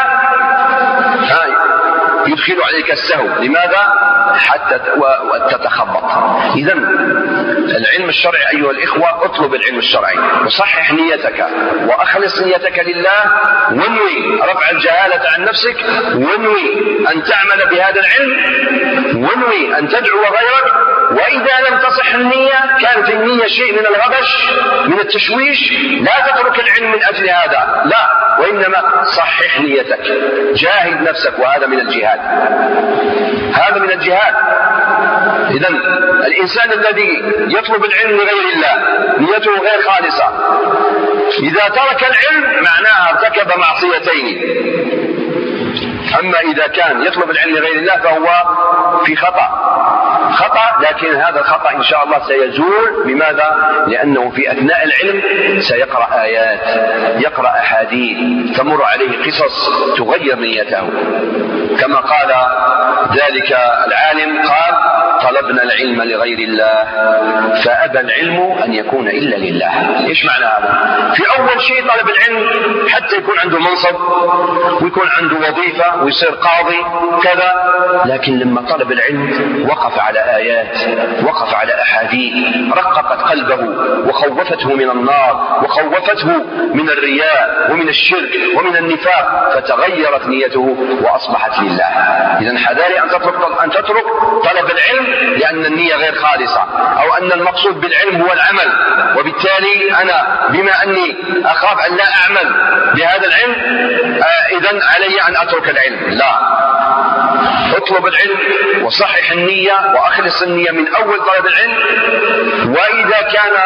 يدخل عليك السهو. لماذا؟ حتى تتخبط. إذن العلم الشرعي أيها الإخوة، اطلب العلم الشرعي وصحح نيتك وأخلص نيتك لله، وانوي رفع الجهالة عن نفسك، وانوي أن تعمل بهذا العلم، وانوي أن تدعو غيرك. وإذا لم تصح النية، كانت النية شيء من الغبش من التشويش، لا تترك العلم من أجل هذا، لا، وإنما صحح نيتك، جاهد نفسك، وهذا من الجهاد، هذا من الجهاد. إذن الإنسان الذي يطلب العلم لغير الله نيته غير خالصة، إذا ترك العلم معناها ارتكب معصيتين. أما إذا كان يطلب العلم لغير الله فهو في خطأ، لكن هذا الخطأ إن شاء الله سيزول. لماذا؟ لأنه في أثناء العلم سيقرأ آيات، يقرأ أحاديث، تمر عليه قصص تغير نيته. كما قال ذلك العالم، قال طلبنا العلم لغير الله فأبى العلم أن يكون إلا لله. إيش معنى هذا؟ في أول شيء طلب العلم حتى يكون عنده منصب ويكون عنده وظيفة ويصير قاضي كذا، لكن لما طلب العلم وقف على آيات، وقف على أحاديث، رققت قلبه وخوفته من النار، وخوفته من الرياء ومن الشرك ومن النفاق، فتغيرت نيته وأصبحت لله. إذن حذاري أن تترك طلب العلم لأن النية غير خالصة، أو أن المقصود بالعلم هو العمل، وبالتالي أنا بما أني أخاف أن لا أعمل بهذا العلم إذن علي أن أترك العلم. لا، اطلب العلم وصحح النية وأخلص النية من أول طلب العلم. وإذا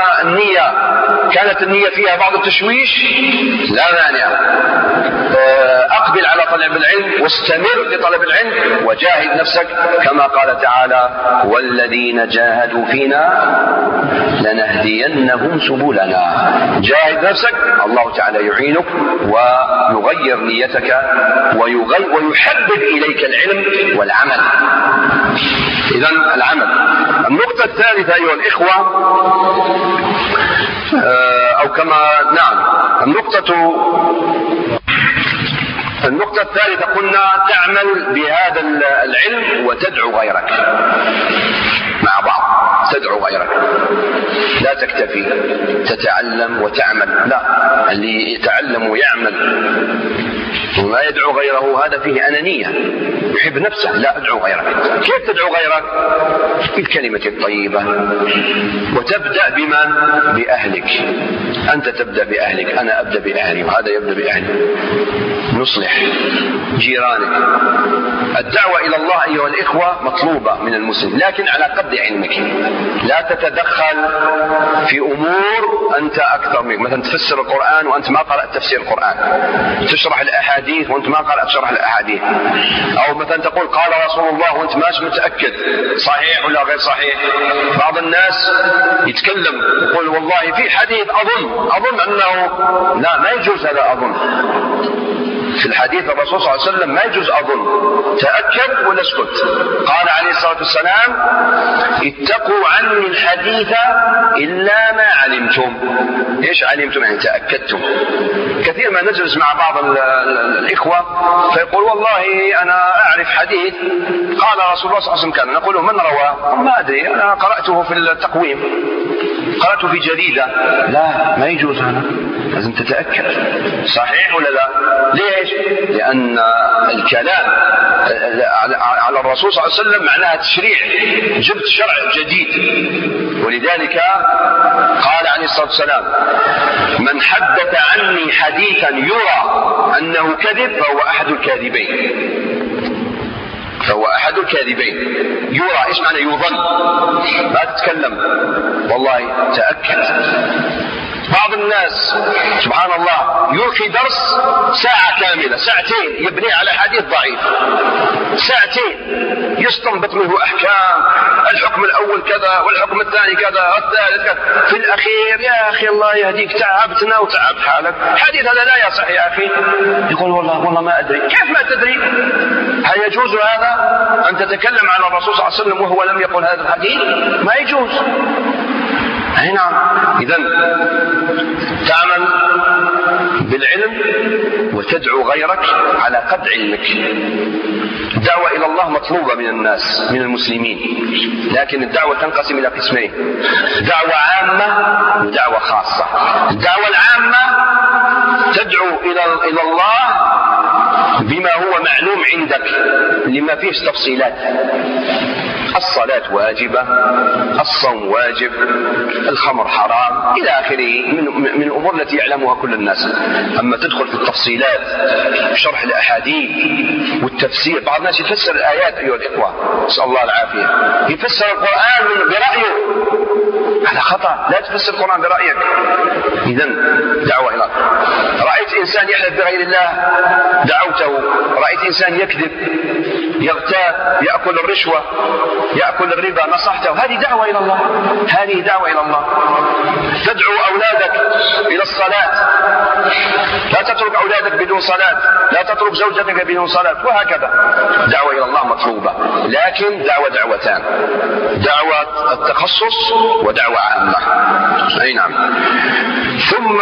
كانت النية فيها بعض التشويش لا مانع، أقبل على طلب العلم واستمر في طلب العلم وجاهد نفسك، كما قال تعالى والذين جاهدوا فينا لنهدينهم سبلنا. جاهد نفسك، الله تعالى يعينك ويغير نيتك ويحبب إليك العلم والعمل. إذن العمل. النقطة الثالثة أيها الإخوة، أو كما النقطة الثالثة قلنا تعمل بهذا العلم وتدعو غيرك مع بعض، تدعو غيرك، لا تكتفي تتعلم وتعمل، لا، اللي يتعلم ويعمل وما يدعو غيره هذا فيه أنانية، يحب نفسه. لا، ادعو غيرك. كيف تدعو غيرك؟ بالكلمة الطيبة، وتبدأ بمن؟ بأهلك. أنت تبدأ بأهلك، أنا أبدأ بأهلي، وهذا يبدأ بأهلي. نصلح جيرانك. الدعوة إلى الله أيها الإخوة مطلوبة من المسلم، لكن على قدر علمك. لا تتدخل في أمور أنت أكثر منك. مثلا تفسر القرآن وأنت ما قرأت تفسير القرآن، تشرح الأحاديث وأنت ما قرأت شرح الأحاديث، أو مثلا تقول قال رسول الله وأنت ماش متأكد صحيح ولا غير صحيح. بعض الناس يتكلم يقول والله في حديث أظن أنه لا، ما يجوز هذا أظن. في الحديث الرسول صلى الله عليه وسلم ما يجوز أظن، تأكد ولا اسكت. قال عليه الصلاة والسلام اتقوا عني الحديث إلا ما علمتم. إيش علمتم؟ يعني تأكدتم. كثير ما نجلس مع بعض الإخوة فيقول والله أنا أعرف حديث قال رسول الله صلى الله عليه وسلم كان، نقول له من رواه؟ ما أدري، أنا قرأته في التقويم، قرأته في جريدة. لا، ما يجوز هذا، لازم تتأكد صحيح ولا لا. ليش؟ لأن الكلام على الرسول صلى الله عليه وسلم معناها تشريع، جبت شرع جديد. ولذلك قال عليه الصلاة والسلام من حدث عني حديثا يرى أنه كذب فهو أحد الكاذبين. فهو أحد الكاذبين. يرى إيش معنى؟ يظن. ما تتكلم، والله تأكد. بعض الناس سبحان الله يلقي درس ساعة كاملة، ساعتين يبني على حديث ضعيف، ساعتين يستنبط منه أحكام، الحكم الأول كذا والحكم الثاني كذا والثالث كذا. في الأخير يا أخي الله يهديك تعبتنا وتعب حالك، حديث هذا لا يصح يا أخي. يقول والله ما أدري. كيف ما تدري؟ هل يجوز هذا أن تتكلم على الرسول صلى الله عليه وسلم وهو لم يقل هذا الحديث؟ ما يجوز. أي نعم. إذن تعمل بالعلم وتدعو غيرك على قدر علمك. الدعوة إلى الله مطلوبة من الناس، من المسلمين، لكن الدعوة تنقسم إلى قسمين: دعوة عامة ودعوة خاصة. الدعوة العامة تدعو إلى الله بما هو معلوم عندك، لما فيه تفصيلات. الصلاة واجبة، الصوم واجب، الخمر حرام، إلى آخره من الأمور التي يعلمها كل الناس. أما تدخل في التفصيلات، شرح الأحاديث والتفسير. بعض الناس يفسر الآيات أيها الإخوة، نسأل الله العافية، يفسر القرآن برأيه، هذا خطأ. لا تفسر القرآن برأيك. إذن دعوة إلى الله. رأيت إنسان يحلف بغير الله دعوته، رأيت إنسان يكذب، يغتاب، يأكل الرشوة، يأكل الربا، نصحته. هذه دعوة إلى الله، هذه دعوة إلى الله. تدعو أولادك إلى الصلاة، لا تترك أولادك بدون صلاة، لا تترك زوجتك بدون صلاة، وهكذا. دعوة إلى الله مطلوبة، لكن دعوتان: دعوة التخصص ودعوة عامة. أي نعم. ثم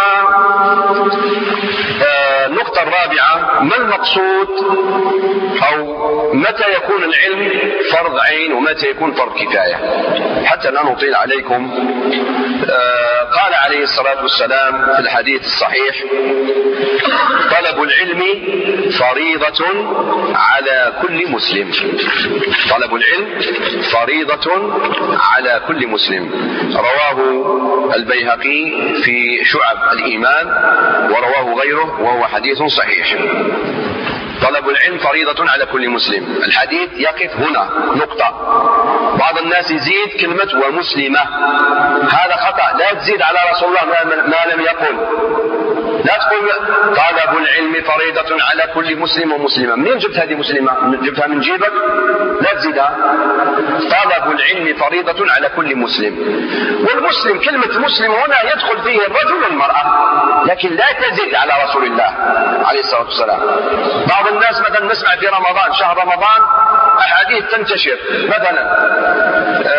النقطة الرابعة: ما المقصود أو متى يكون العلم فرض عين ومتى يكون فرض كفاية؟ حتى لا نطيل عليكم. قال عليه الصلاة والسلام في الحديث الصحيح: طلب العلم فريضة على كل مسلم. طلب العلم فريضة على كل مسلم. رواه البيهقي في شعب الإيمان ورواه غيره وهو حديث صحيح. طلب العلم فريضة على كل مسلم. الحديث يقف هنا نقطة. بعض الناس يزيد كلمة ومسلمة، هذا خطأ. لا تزيد على رسول الله ما لم يقل. لا تقول طلب العلم فريضة على كل مسلم ومسلمة. منين جبت هذه مسلمة؟ جبتها من جيبك؟ لا تزيدها. طلب العلم فريضة على كل مسلم. والمسلم، كلمة مسلم هنا يدخل فيه الرجل والمرأة، لكن لا تزيد على رسول الله عليه الصلاة والسلام. بعض الناس مثلا نسمع في رمضان، شهر رمضان، أحاديث تنتشر، مثلا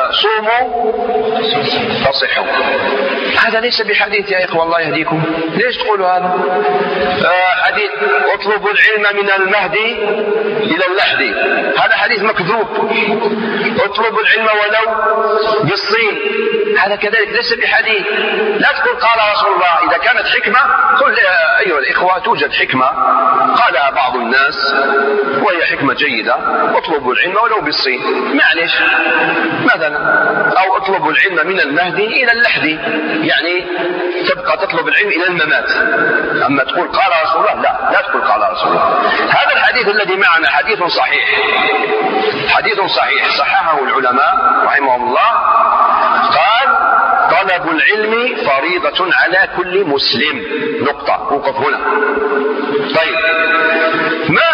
صوموا تصحوا. هذا ليس بحديث يا إخوة، الله يهديكم. ليش تقولوا هذا؟ حديث اطلبوا العلم من المهدي إلى اللحد، هذا حديث مكذوب. اطلبوا العلم ولو بالصين، هذا كذلك ليس بحديث. لا تقول قال رسول الله. إذا كانت حكمة قل أيها الإخوة توجد حكمة قالها بعض الناس وهي حكمة جيدة، اطلبوا العلم ولو بالصين، معلش مثلا. أو اطلبوا العلم من المهدي إلى اللحد، يعني تبقى تطلب العلم إلى الممات. أما تقول قال رسول الله، لا تقول قال رسول الله. هذا الحديث الذي معنا حديث صحيح، حديث صحيح صححه العلماء رحمهم الله. قال طلب العلم فريضة على كل مسلم، نقطة، وقف هنا. طيب ما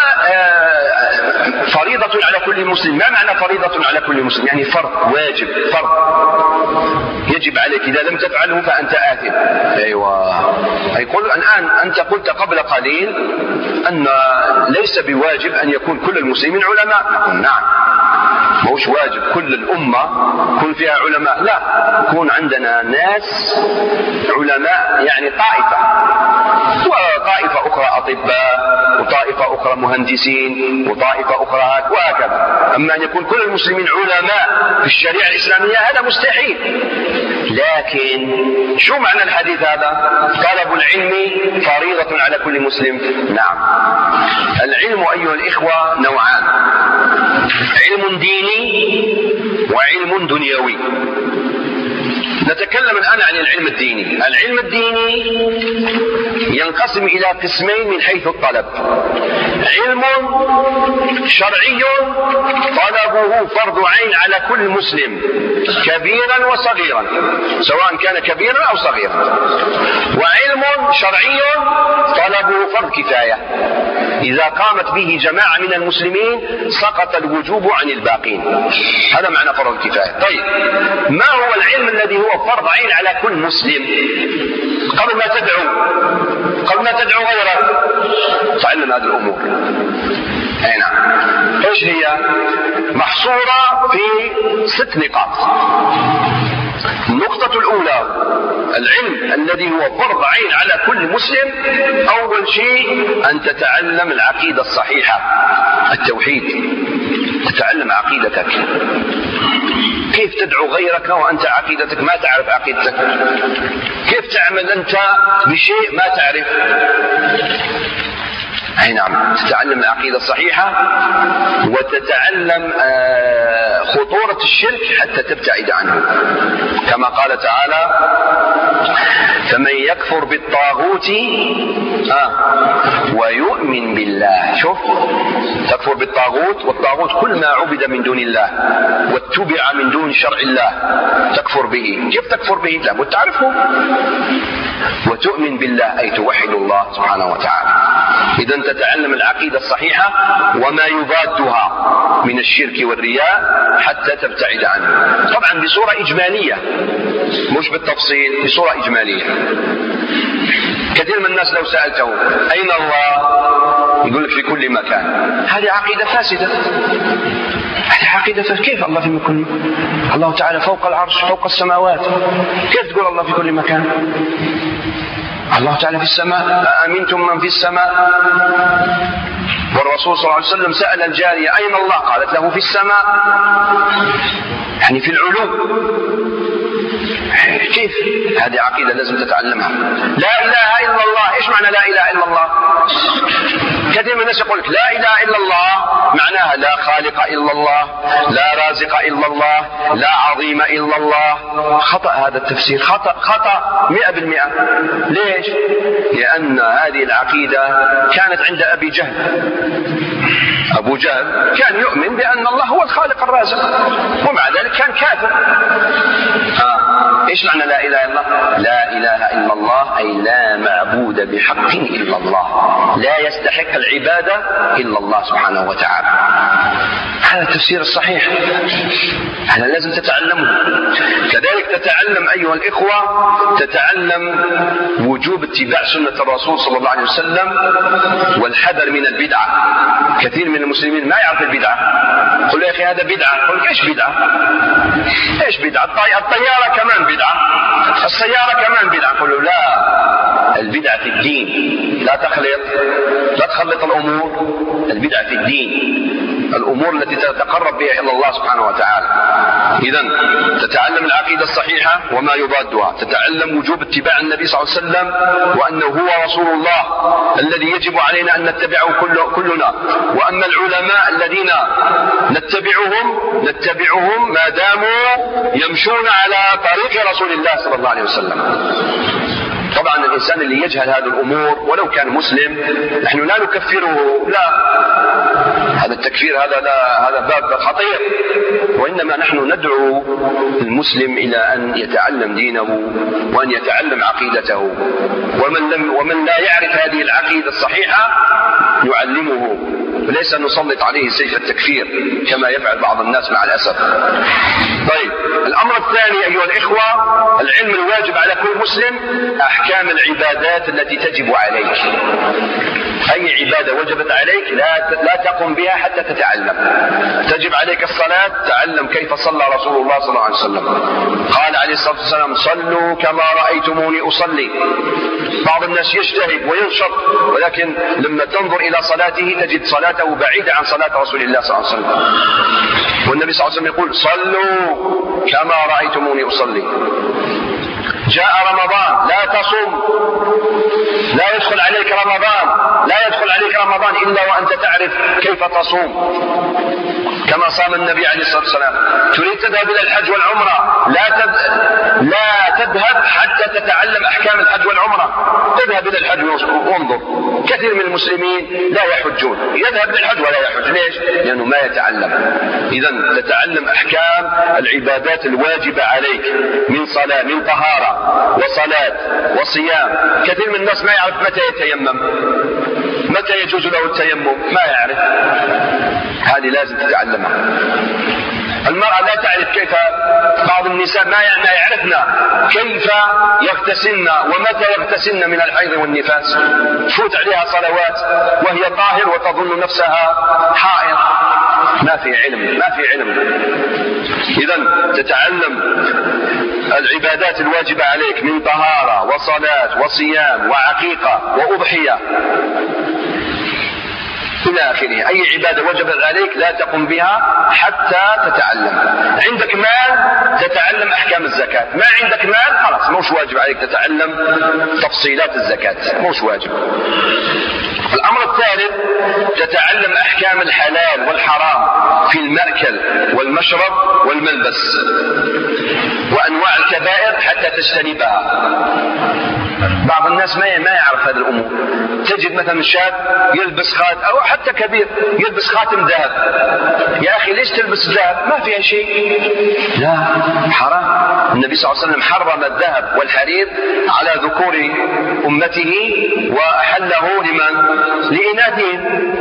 فريضة على كل مسلم؟ ما معنى فريضة على كل مسلم؟ يعني فرض، واجب، فرض يجب عليك، إذا لم تفعله فأنت آثم. أيوة، يقول الآن أنت قلت قبل قليل أن ليس بواجب أن يكون كل المسلمين علماء. نقول نعم، موش واجب كل الأمة يكون فيها علماء، لا، يكون عندنا ناس علماء يعني طائفة، وطائفة أخرى أطباء، وطائفة أخرى مهندسين، وطائفة أخرى وهكذا. أما أن يكون كل المسلمين علماء في الشريعة الإسلامية هذا مستحيل. لكن شو معنى الحديث هذا؟ طلب العلم فريضة على كل مسلم. نعم، العلم أيها الإخوة نوعان، علم ديني وعلم دنيوي. نتكلم الآن عن العلم الديني. العلم الديني ينقسم إلى قسمين من حيث الطلب: علم شرعي طلبه فرض عين على كل مسلم كبيرا وصغيرا، سواء كان كبيرا أو صغيرا. وعلم شرعي طلبه فرض كفاية، إذا قامت به جماعة من المسلمين سقط الوجوب عن الباقين. هذا معنى فرض الكفاية. طيب ما هو العلم الذي هو فرض عين على كل مسلم؟ قبل ما تدعو غيرك تعلم هذه الأمور. أي نعم. إيش هي؟ محصورة في 6 نقاط. النقطة الأولى: العلم الذي هو فرض عين على كل مسلم، أول شيء أن تتعلم العقيدة الصحيحة، التوحيد، تتعلم عقيدتك. كيف تدعو غيرك وأنت عقيدتك ما تعرف عقيدتك؟ كيف تعمل أنت بشيء ما تعرف؟ أي نعم، تتعلم العقيدة الصحيحة وتتعلم خطورة الشرك حتى تبتعد عنه، كما قال تعالى: فمن يكفر بالطاغوت ويؤمن بالله. شوف، تكفر بالطاغوت، والطاغوت كل ما عبد من دون الله واتبع من دون شرع الله تكفر به. كيف تكفر به؟ لابد تعرفه. وتؤمن بالله أي توحد الله سبحانه وتعالى. إذن تتعلم العقيدة الصحيحة وما يضادها من الشرك والرياء حتى تبتعد عنه، طبعا بصورة إجمالية مش بالتفصيل، بصورة إجمالية. كثير من الناس لو سألته أين الله يقول لك في كل مكان. هذه عقيدة فاسدة، هذه عقيدة فاسدة. كيف الله في كل؟ الله تعالى فوق العرش، فوق السماوات، كيف تقول الله في كل مكان؟ الله تعالى في السماء. أأمنتم من في السماء؟ والرسول صلى الله عليه وسلم سأل الجارية أين الله؟ قالت له في السماء، يعني في العلو. كيف؟ هذه عقيدة لازم تتعلمها. لا إله إلا الله. إيش معنى لا إله إلا الله؟ كثير من الناس يقول لك لا إله إلا الله معناها لا خالق إلا الله، لا رازق إلا الله، لا عظيم إلا الله. خطأ هذا التفسير، خطأ 100%. ليش؟ لأن هذه العقيدة كانت عند أبي جهل. أبو جهل كان يؤمن بأن الله هو الخالق الرازق، ومع ذلك كان كافر. إيش معنى لا إله إلا الله؟ لا إله إلا الله أي لا معبود بحق إلا الله، لا يستحق العبادة إلا الله سبحانه وتعالى. هذا التفسير الصحيح، هذا لازم تتعلمه. كذلك تتعلم أيها الإخوة، تتعلم وجوب اتباع سنة الرسول صلى الله عليه وسلم والحذر من البدعة. كثير من المسلمين ما يعرف البدعة، يقول يا أخي هذا بدعة، يقول إيش بدعة؟ إيش بدعة؟ الطيارة كمان بدعة، السيارة كمان بدعة. يقولوا لا، البدعة في الدين، لا تخلط الأمور. البدعة في الدين الأمور التي تتقرب بها إلى الله سبحانه وتعالى. إذن تتعلم العقيدة الصحيحة وما يضادها، تتعلم وجوب اتباع النبي صلى الله عليه وسلم وأنه هو رسول الله الذي يجب علينا أن نتبعه كلنا. وأما العلماء الذين نتبعهم ما داموا يمشون على طريق رسول الله صلى الله عليه وسلم. طبعا الإنسان اللي يجهل هذه الأمور ولو كان مسلم نحن لا نكفره، لا، هذا التكفير هذا باب خطير، وإنما نحن ندعو المسلم إلى أن يتعلم دينه وأن يتعلم عقيدته، ومن لا يعرف هذه العقيدة الصحيحة نعلمه، وليس نسلط عليه سيف التكفير كما يفعل بعض الناس مع الأسف. طيب، الأمر الثاني أيها الإخوة، العلم الواجب على كل مسلم أحكام العبادات التي تجب عليك. أي عبادة وجبت عليك لا تقم بها حتى تتعلم. تجب عليك الصلاة، تعلم كيف صلى رسول الله صلى الله عليه وسلم. قال عليه الصلاة والسلام صلوا كما رأيتموني أصلي. بعض الناس يجتهد وينشط، ولكن لما تنظر إلى صلاته تجد صلاته بعيدة عن صلاة رسول الله صلى الله عليه وسلم. والنبي صلى الله عليه وسلم يقول صلوا كما رأيتموني أصلي. جاء رمضان لا تصم، لا يدخل عليك رمضان إلا وأنت تعرف كيف تصوم كما صام النبي عليه الصلاة والسلام. تريد تذهب إلى الحج والعمرة، لا تذهب حتى تتعلم أحكام الحج والعمرة. تذهب إلى الحج وانظر، كثير من المسلمين لا يحجون، يذهب للحج ولا يحج. ليش؟ لأنه ما يتعلم. إذن تتعلم أحكام العبادات الواجبة عليك من صلاة، من طهارة وصلاة وصيام. كثير من الناس ما يعرف متى يتيمم، متى يجوز له التيمم، ما يعرف. هذه لازم تتعلمها. المرأة لا تعرف كيف، بعض النساء ما يعرفن كيف يغتسلن ومتى يغتسلن من الحيض والنفاس. فوت عليها صلوات وهي طاهر وتظن نفسها حائض. ما في علم. إذن تتعلم العبادات الواجبة عليك من طهارة وصلاة وصيام وعقيقة وأضحية إلى آخره. أي عبادة وجبت عليك لا تقم بها حتى تتعلم. عندك مال تتعلم أحكام الزكاة، ما عندك مال خلاص موش واجب عليك تتعلم تفصيلات الزكاة، موش واجب. الأمر الثالث تتعلم أحكام الحلال والحرام في المأكل والمشرب والملبس وأنواع الكبائر حتى تجتنبها. بعض الناس ما يعرف هذه الأمور. تجد مثلا شاب يلبس خاتم، أو حتى كبير يلبس خاتم ذهب. يا أخي ليش تلبس ذهب؟ ما فيها شيء. لا، حرام. النبي صلى الله عليه وسلم حرم الذهب والحرير على ذكور أمته وأحله لمن؟ لإناثهم.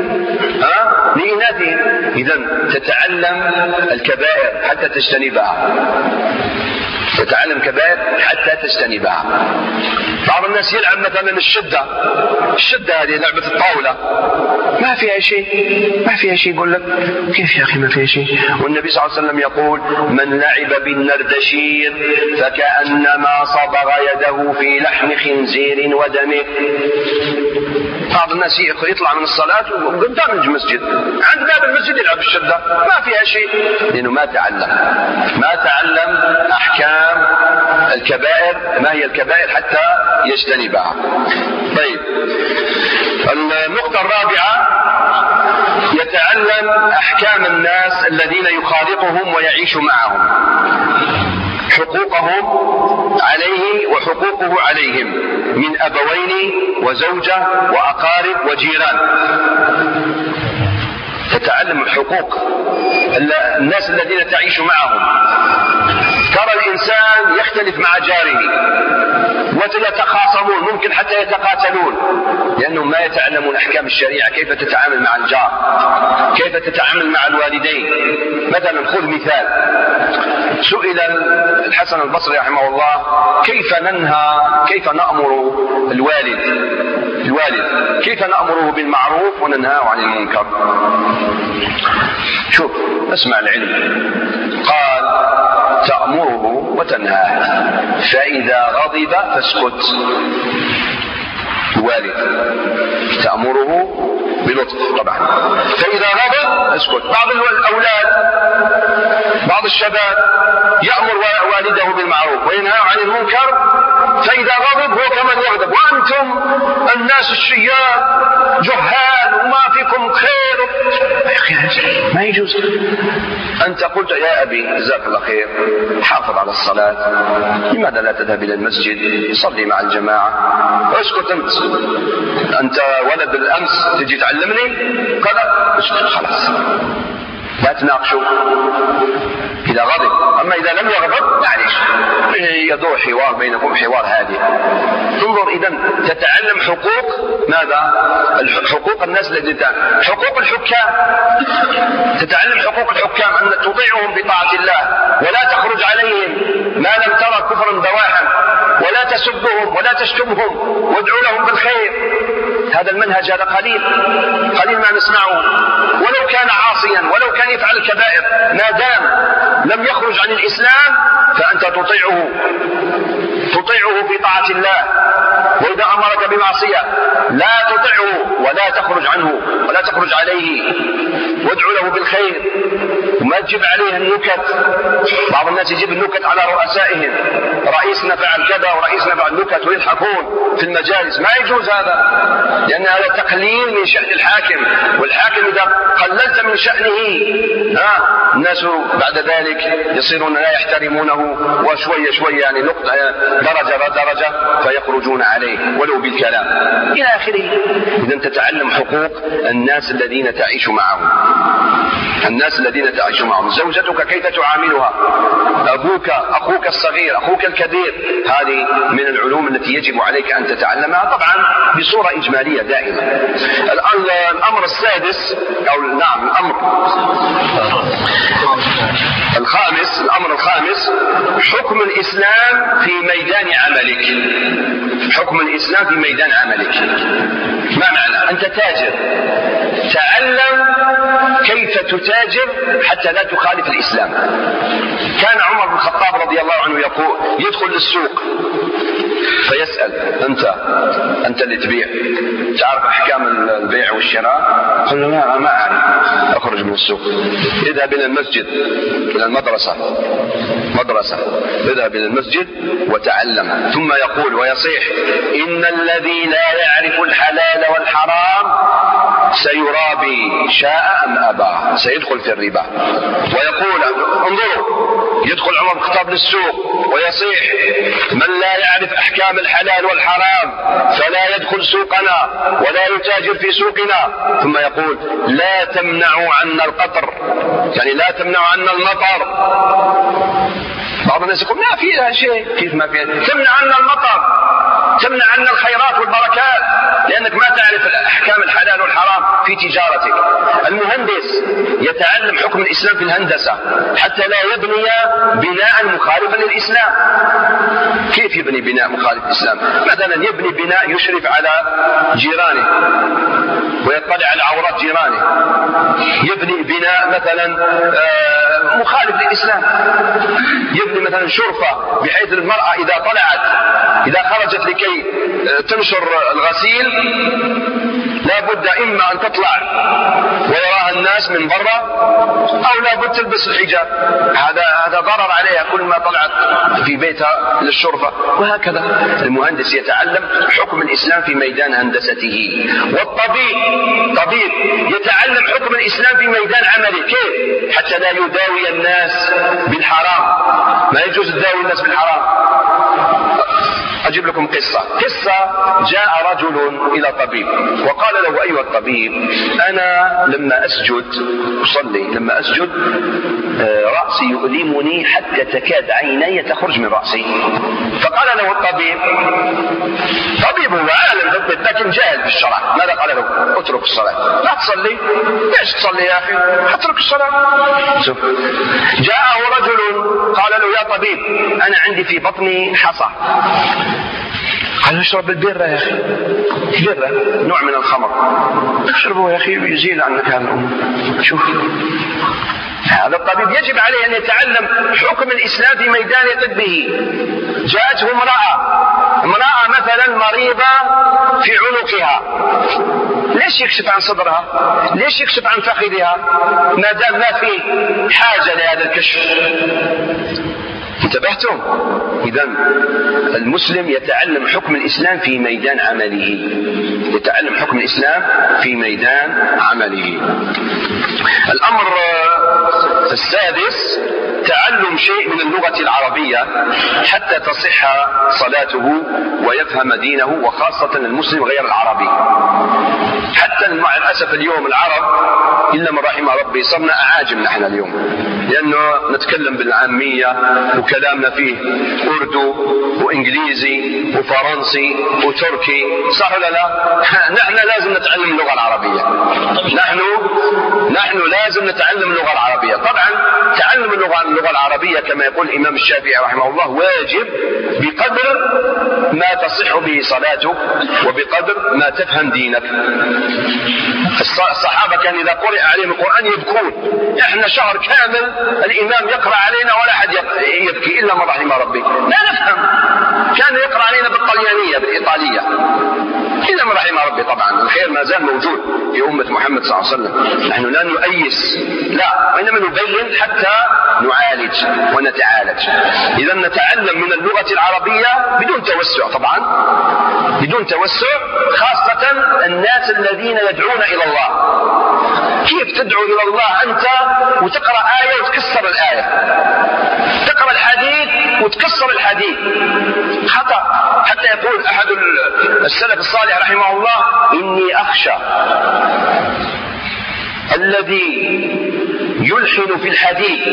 إذن تتعلم الكبائر حتى تجتنبها. تتعلم كبائر حتى تجتنبها. بعض الناس يلعب مثلا الشدة هذه لعبة الطاولة، ما فيها شيء. يقول لك كيف يا أخي ما فيها شيء؟ والنبي صلى الله عليه وسلم يقول من لعب بالنردشير فكأنما صبغ يده في لحم خنزير ودمه. بعض الناس يطلع من الصلاة قدام المسجد، عند باب المسجد يلعب الشدة، ما فيها شيء، لأنه ما تعلم أحكام الكبائر، ما هي الكبائر حتى يجتنبها. طيب، النقطة الرابعة يتعلم أحكام الناس الذين يخالطهم ويعيش معهم، حقوقهم عليه وحقوقه عليهم من أبوين وزوجة وأقارب وجيران. تتعلم الحقوق الناس الذين تعيش معهم. ترى الإنسان يختلف مع جاره ويتخاصمون، ممكن حتى يتقاتلون، لأنهم ما يتعلمون أحكام الشريعة، كيف تتعامل مع الجار، كيف تتعامل مع الوالدين. مثلا خذ مثال، سئل الحسن البصري رحمه الله كيف نأمر الوالد كيف نأمره بالمعروف وننهاه عن المنكر. شوف اسمع العلم، قال تأمره وتنهاه، فإذا غضب فاسكت. الوالد تأمره بلطف طبعا، فإذا غضب اسكت. بعض الأولاد بعض الشباب يأمر والده بالمعروف وينهى عن المنكر، فإذا غضب هو كمان يغضب، وأنتم الناس الشياب جهال وما فيكم خير. يا أخي ما يجوز. أنت قلت يا أبي جزاك الله خير حافظ على الصلاة، لماذا لا تذهب إلى المسجد صلي مع الجماعة؟ اسكت أنت ولد الأمس تجي تعلمني كذا، اسكت خلاص لا تناقشوا إذا غضب. أما إذا لم يغضب معليش يدور حوار بينكم، حوار هادئ. انظر إذن تتعلم حقوق ماذا؟ حقوق الناس الذين حقوق الحكام، تتعلم حقوق الحكام أن تطيعهم بطاعة الله ولا تخرج عليهم ما لم ترى كفرا بواحا، ولا تسبهم ولا تشتمهم، وادعو لهم بالخير. هذا المنهج هذا قليل ما نسمعه، ولو كان عاصيا ولو كان يفعل الكبائر، ما دام لم يخرج عن الإسلام فأنت تطيعه في طاعة الله. وإذا أمرك بمعصية لا تطيعه ولا تخرج عنه ولا تخرج عليه، وادعو له بالخير وما تجيب عليه النكت. بعض الناس يجيب النكت على رؤسائهم، رئيسنا فعل كذا ورئيسنا فعل نكت، ويضحكون في المجالس. ما يجوز هذا، لأن هذا تقليل من شأن الحاكم، والحاكم إذا قللت من شأنه الناس بعد ذلك يصيرون لا يحترمونه، وشوية يعني نقطة درجة فيخرجون عليه ولو بالكلام إلى آخره. إذن تتعلم حقوق الناس الذين تعيش معهم، زوجتك كيف تعاملها، أبوك، أخوك الصغير، أخوك الكبير. هذه من العلوم التي يجب عليك أن تتعلمها طبعا بصورة إجمالية دائما. الأمر السادس الأمر الخامس حكم الإسلام في ميدان عملك. حكم الإسلام في ميدان عملك ما معنى؟ أنت تاجر، تعلم كيف تتاجر حتى لا تخالف الإسلام. كان عمر بن الخطاب رضي الله عنه يدخل للسوق فيسأل أنت اللي تبيع، تعرف أحكام البيع والشراء؟ قال له لا ما أعرف. أخرج من السوق، اذهب إلى المسجد، إلى المدرسة، اذهب إلى المسجد وتعلم. ثم يقول ويصيح إن الذي لا يعرف الحلال والحرام سيرابي شاء أم أبى، سيدخل في الربا. ويقول انظروا، يدخل عمر بن الخطاب للسوق ويصيح من لا يعرف أحكام الحلال والحرام فلا يدخل سوقنا ولا يتاجر في سوقنا. ثم يقول لا تمنعوا عنا القطر، يعني لا تمنعوا عنا المطر. بعض الناس يقول ما فيها شيء. كيف ما فيها؟ تمنع عنا المطر، تمنع عنا الخيرات والبركات، لأنك ما تعرف أحكام الحلال والحرام في تجارتك. المهندس يتعلم حكم الإسلام في الهندسة حتى لا يبني بناء مخالفا للإسلام. كيف يبني بناء مخالف للإسلام؟ مثلا يبني بناء يشرف على جيرانه ويطلع على عورات جيرانه، يبني بناء مثلا مخالف للإسلام، يبني مثلا شرفة بحيث المرأة إذا خرجت لكي تنشر الغسيل لا بد إما أن تطلع ويراها الناس من برا، أو لا بد تلبس الحجاب. هذا ضرر عليها كل ما طلعت في بيتها للشرفة. وهكذا المهندس يتعلم حكم الإسلام في ميدان هندسته. والطبيب يتعلم حكم الإسلام في ميدان عمله. كيف؟ حتى لا يداوي الناس بالحرام. ما يجوز تداوي الناس بالحرام. أجيب لكم قصة. جاء رجل إلى طبيب وقال له: أيها الطبيب، أنا لما أسجد أصلي، لما أسجد رأسي يؤلمني حتى تكاد عيني تخرج من رأسي. فقال له الطبيب، طبيب هو عالم بالطب لكن جاهل بالشرع، ماذا قال له؟ اترك الصلاة، لا تصلي. ليش تصلي يا أخي؟ اترك الصلاة. شوف، جاءه رجل قال له: يا طبيب، أنا عندي في بطني حصى. قال: اشرب البيرة يا أخي، البيرة نوع من الخمر، اشربه يا أخي يزيل عنك هذا الأمر. شوف، هذا الطبيب يجب عليه أن يتعلم حكم الإسلام في ميدان طبه. جاءته امرأة مثلا مريضة في عنقها، ليش يكشف عن صدرها؟ ليش يكشف عن فخذها ما دام ما في حاجة لهذا الكشف؟ انتبهتم؟ إذن المسلم يتعلم حكم الإسلام في ميدان عمله، يتعلم حكم الإسلام في ميدان عمله. الأمر السادس: تعلم شيء من اللغة العربية حتى تصح صلاته ويفهم دينه، وخاصة المسلم غير العربي. حتى مع الأسف اليوم العرب إلا من رحم ربي صرنا أعاجم نحن اليوم، لأنه نتكلم بالعامية وكلامنا فيه أردو وإنجليزي وفرنسي وتركي، صح ولا لا؟ نحن لازم نتعلم اللغة العربية، نحن لازم نتعلم اللغة العربية. طبعا تعلم اللغة العربية كما يقول الإمام الشافعي رحمه الله واجب بقدر ما تصح به صلاتك وبقدر ما تفهم دينك. الصحابة كان إذا قرئ عليهم القرآن يبكون، احنا شهر كامل الإمام يقرأ علينا ولا أحد يبكي إلا من رحم ربي، لا نفهم. كان يقرأ علينا بالطليانية بالإيطالية إلا من رحم ربي. طبعا الخير ما زال موجود في أمة محمد صلى الله عليه وسلم، نحن لا نؤيس، لا، وإنما نبين حتى نعالج ونتعالج. إذا نتعلم من اللغة العربية بدون توسع، طبعا بدون توسع، خاصة الناس الذين يدعون إلى الله. كيف تدعو إلى الله أنت وتقرأ آية وتكسر الآية، تقرأ الحديث وتكسر الحديث؟ خطأ. حتى يقول أحد السلف الصالح رحمه الله: إني أخشى الذي يلحن في الحديث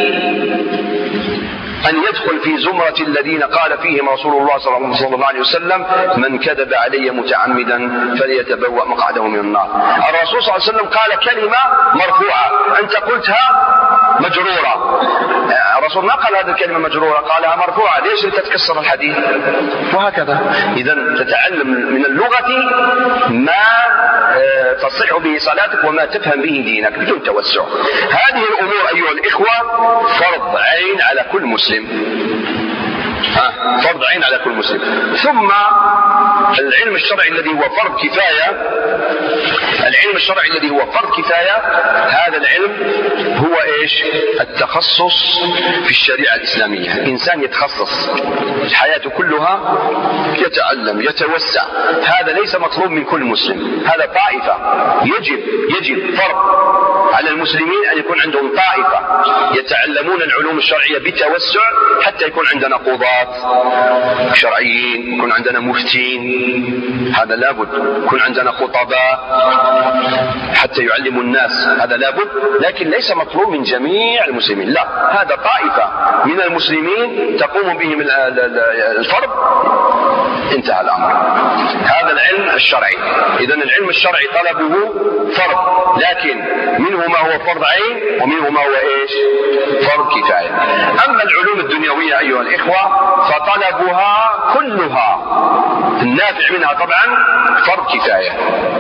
أن يدخل في زمرة الذين قال فيهم رسول الله صلى الله عليه وسلم: من كذب علي متعمدا فليتبوأ مقعده من النار. الرسول صلى الله عليه وسلم قال كلمة مرفوعة، أنت قلتها مجرورة. الرسول ما قال هذه الكلمة مجرورة، قالها مرفوعة، ليش أنت تكسر الحديث؟ وهكذا. إذا تتعلم من اللغة ما تصح به صلاتك وما تفهم به دينك بدون توسع. هذه الأمور أيها الإخوة فرض عين على كل مسلم، فرض عين على كل مسلم. ثم العلم الشرعي الذي هو فرض كفاية، العلم الشرعي الذي هو فرض كفاية، هذا العلم هو إيش؟ التخصص في الشريعة الإسلامية. الإنسان يتخصص حياته كلها يتعلم يتوسع، هذا ليس مطلوب من كل مسلم، هذا طائفة. يجب فرض على المسلمين أن يكون عندهم طائفة يتعلمون العلوم الشرعية بتوسع، حتى يكون عندنا قضاة شرعيين، يكون عندنا مفتين، هذا لابد، يكون عندنا خطباء حتى يعلموا الناس، هذا لابد. لكن ليس مطلوب من جميع المسلمين، لا، هذا طائفة من المسلمين تقوم بهم الفرض، انتهى الأمر. هذا العلم الشرعي. إذن العلم الشرعي طلبه فرض، لكن منه ما هو فرض عين ومنه ما هو إيش؟ فرض كفاية. أما العلوم الدنيوية أيها الإخوة فطلبها كلها النافع منها طبعا فرض كفاية.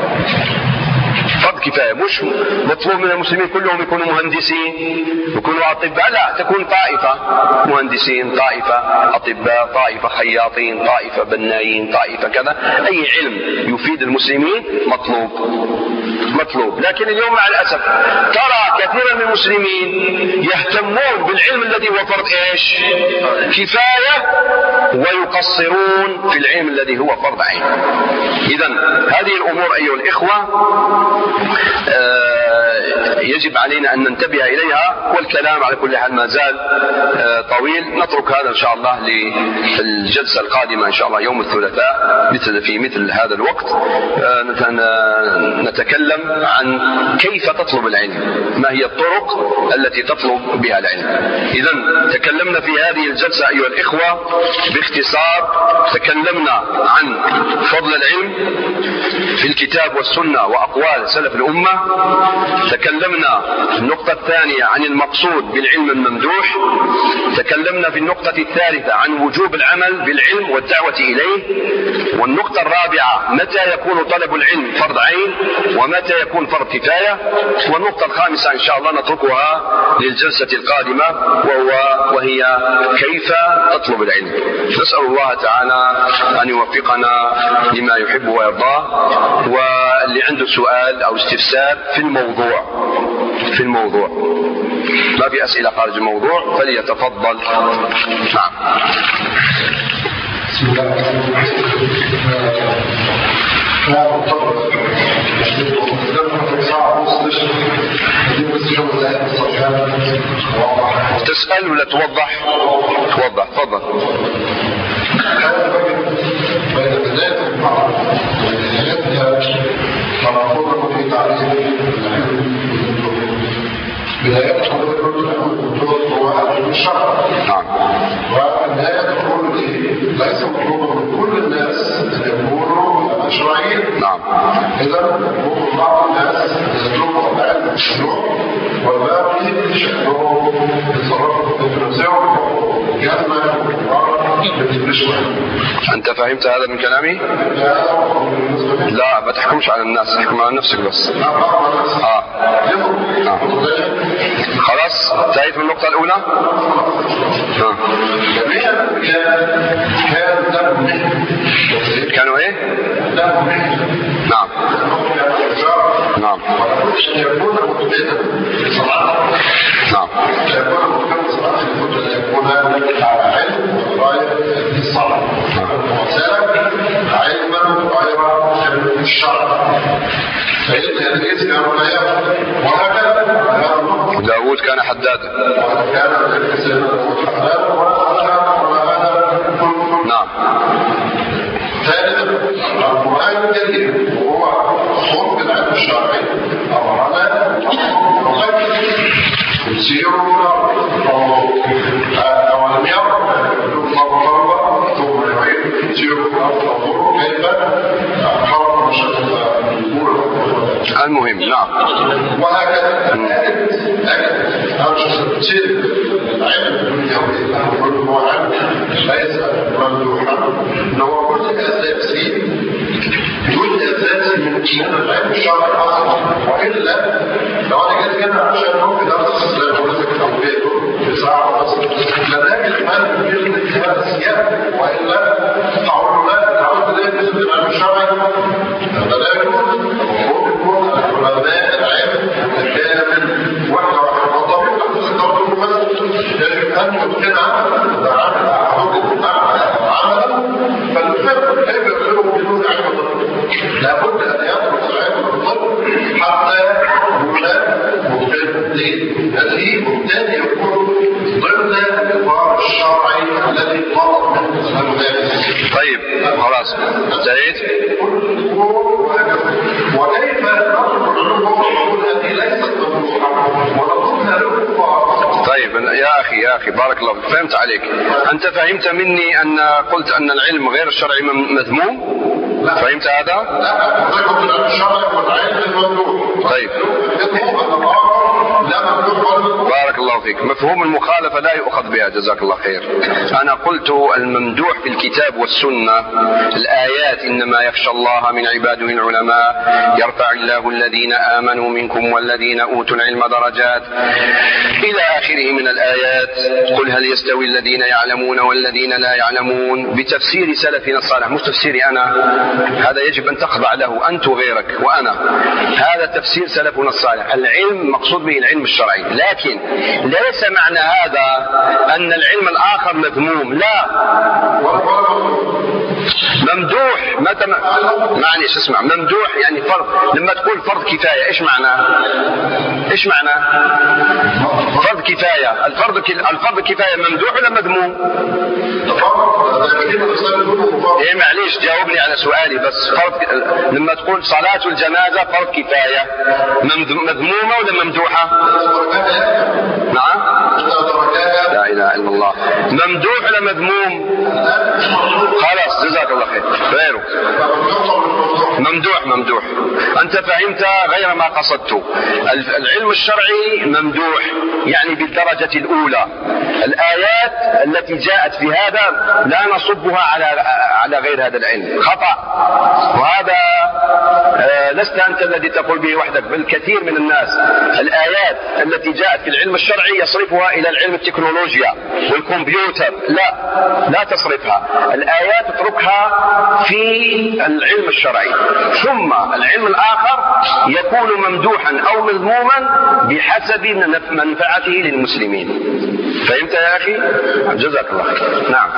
فرض كفاية، مش مطلوب من المسلمين كلهم يكونوا مهندسين يكونوا أطباء، لا، تكون طائفة مهندسين، طائفة أطباء، طائفة خياطين، طائفة بنايين، طائفة كذا. أي علم يفيد المسلمين مطلوب. لكن اليوم مع الأسف ترى كثيرا من المسلمين يهتمون بالعلم الذي هو فرض إيش؟ كفاية، ويقصرون في العلم الذي هو فرض عين. إذن هذه الأمور أيها الإخوة يجب علينا أن ننتبه إليها، والكلام على كل حال ما زال طويل. نترك هذا إن شاء الله للجلسة القادمة إن شاء الله يوم الثلاثاء في مثل هذا الوقت. نتكلم عن كيف تطلب العلم، ما هي الطرق التي تطلب بها العلم. إذن تكلمنا في هذه الجلسة أيها الإخوة باختصار، تكلمنا عن فضل العلم في الكتاب والسنة وأقوال سلف الأمة. تكلمنا في النقطة الثانية عن المقصود بالعلم الممدوح. تكلمنا في النقطة الثالثة عن وجوب العمل بالعلم والدعوة إليه. والنقطة الرابعة متى يكون طلب العلم فرض عين ومتى يكون فرض كفاية. والنقطة الخامسة إن شاء الله نتركها للجلسة القادمة وهي كيف تطلب العلم. نسأل الله تعالى أن يوفقنا لما يحب ويرضاه. واللي عنده سؤال أو استفسار في الموضوع ما في أسئلة خارج الموضوع فليتفضل. نعم. بسم الله تسأل ولا توضح؟ تفضل. بداية الدكتور هو علم الشرع، والنهاية تقول ليس مطلوبا من كل الناس أن يكونوا شرعيين. نعم. إذا بعض الناس يطلبوا العلم الشروع والباقي شأنه يتصرف في نفسه جزمة أنت فهمت هذا من كلامي؟ لا، ما تحكمش على الناس، تحكم على نفسك بس. خلاص تعرف من النقطة الأولى؟ كانوا إيه؟ نعم. نعم. داود كان حدادا. نعم. ثالثا القرآن الكريم وهو خلق العلم الشرعي أمرنا يسيرون أولم يروا الله ثم يعيد يسيرون فانظروا كيف حرم المهم. نعم. وهكذا أرجو تفسير العلم الدنيوي أنه هو علم ليس ممدوحا، أنه كل أساسي جزء أساسي من العلم الشرعي أصلا. وإلا لو أنا جيت هنا عشان في درس الإسلام ولسك أو بيته في ساعة ونص لذلك المال يجب اتباع السياق، وإلا تعود لا تعود لا يجب العلم الشرعي لا يجوز. ويكون العلماء العلم الكامل واحدة والطبيب يجب أن يتقن عمله فالفهم كيف يصير بدون علم الطب. لابد أن يدرس علم الطب حتى يكون مبتدئ هذه مبتدئ يكون ضمن الإطار الشرعي الذي طلب منه الإسلام ذلك. طيب خلاص انتهيت. وكيف نطلب العلوم التي ليست مطلوبة ونطلبها له. طيب يا أخي بارك الله فيك، فهمت عليك. أنت فهمت مني أن قلت أن العلم غير الشرعي مذموم؟ فهمت هذا؟ لا، الشرعي والعلم المذموم. طيب بارك الله فيك. مفهوم المخالفة لا يؤخذ بها، جزاك الله خير. أنا قلت الممدوح في الكتاب والسنة الآيات إنما يخشى الله من عباده العلماء، يرفع الله الذين آمنوا منكم والذين أوتوا العلم درجات إلى آخره من الآيات. قل هل يستوي الذين يعلمون والذين لا يعلمون، بتفسير سلفنا الصالح، مش تفسيري أنا. هذا يجب أن تخضع له أنت وغيرك وأنا. هذا تفسير سلفنا الصالح. العلم مقصود به العلم الشرعي، لكن ليس معنى هذا أن العلم الآخر مذموم، لا، ممدوح. معليش اسمع، ممدوح يعني فرض. لما تقول فرض كفاية ايش معنى؟ ايش معنى فرض كفاية؟ الفرض كفاية ممدوح ولا مذموم؟ ايه معليش جاوبني على سؤالي بس. لما تقول صلاة الجنازة فرض كفاية مذمومة ولا ممدوحة؟ نعم، لا اله الا الله. ممدوح ولا مذموم؟ خلاص جزاك الله خير. غيره ممدوح. أنت فهمت غير ما قصدت. العلم الشرعي ممدوح يعني بالدرجة الأولى. الآيات التي جاءت في هذا لا نصبها على غير هذا العلم، خطأ. وهذا لست أنت الذي تقول به وحدك، بل كثير من الناس. الآيات التي جاءت في العلم الشرعي يصرفها إلى العلم التكنولوجيا والكمبيوتر، لا تصرفها. الآيات اتركها في العلم الشرعي. ثم العلم الآخر يكون ممدوحا أو مذموما بحسب منفعته للمسلمين. فهمت يا أخي؟ جزاك الله خير. نعم.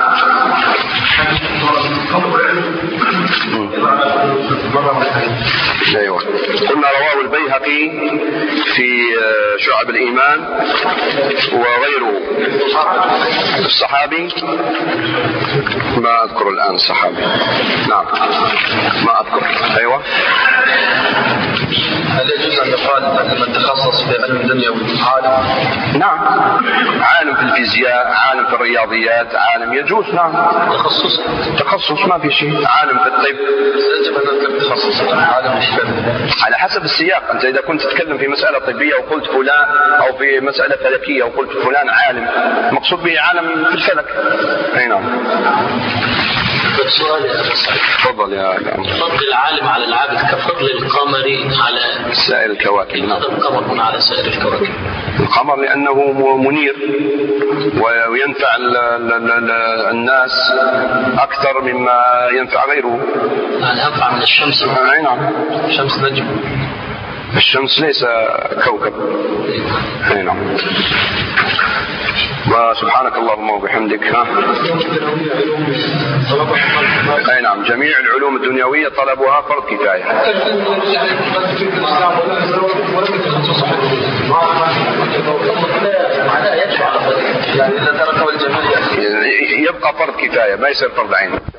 أيوة. قلنا رواه البيهقي في شعب الإيمان وغيره. الصحابي ما أذكر الآن الصحابي. نعم ما أذكر. أيوة. هل يجوز أن يقال أن من تخصص في علم الدنيا عالم؟ نعم، عالم في الفيزياء، عالم في الرياضيات، عالم يجوز. نعم، تخصص ما في شيء. عالم في الطب يجب أن نذكر تخصص عالم على حسب السياق. أنت إذا كنت تتكلم في مسألة طبية وقلت فلان، أو في مسألة فلكية وقلت فلان عالم، مقصود به عالم في الفلك. أي نعم. سؤال يا أبو سعيد. تفضل يا أخي. فضل العالم على العابد كفضل القمر على سائر الكواكب. لماذا القمر هنا على سائر الكواكب؟ القمر لأنه منير وينفع الناس أكثر مما ينفع غيره. يعني أنفع من الشمس. أي نعم. الشمس نجم. الشمس ليس كوكب. أي نعم. وسبحانك اللهم وبحمدك. أي نعم، جميع العلوم الدنيوية طلبها فرض كفاية. يبقى فرض كفاية ما يصير فرض عين.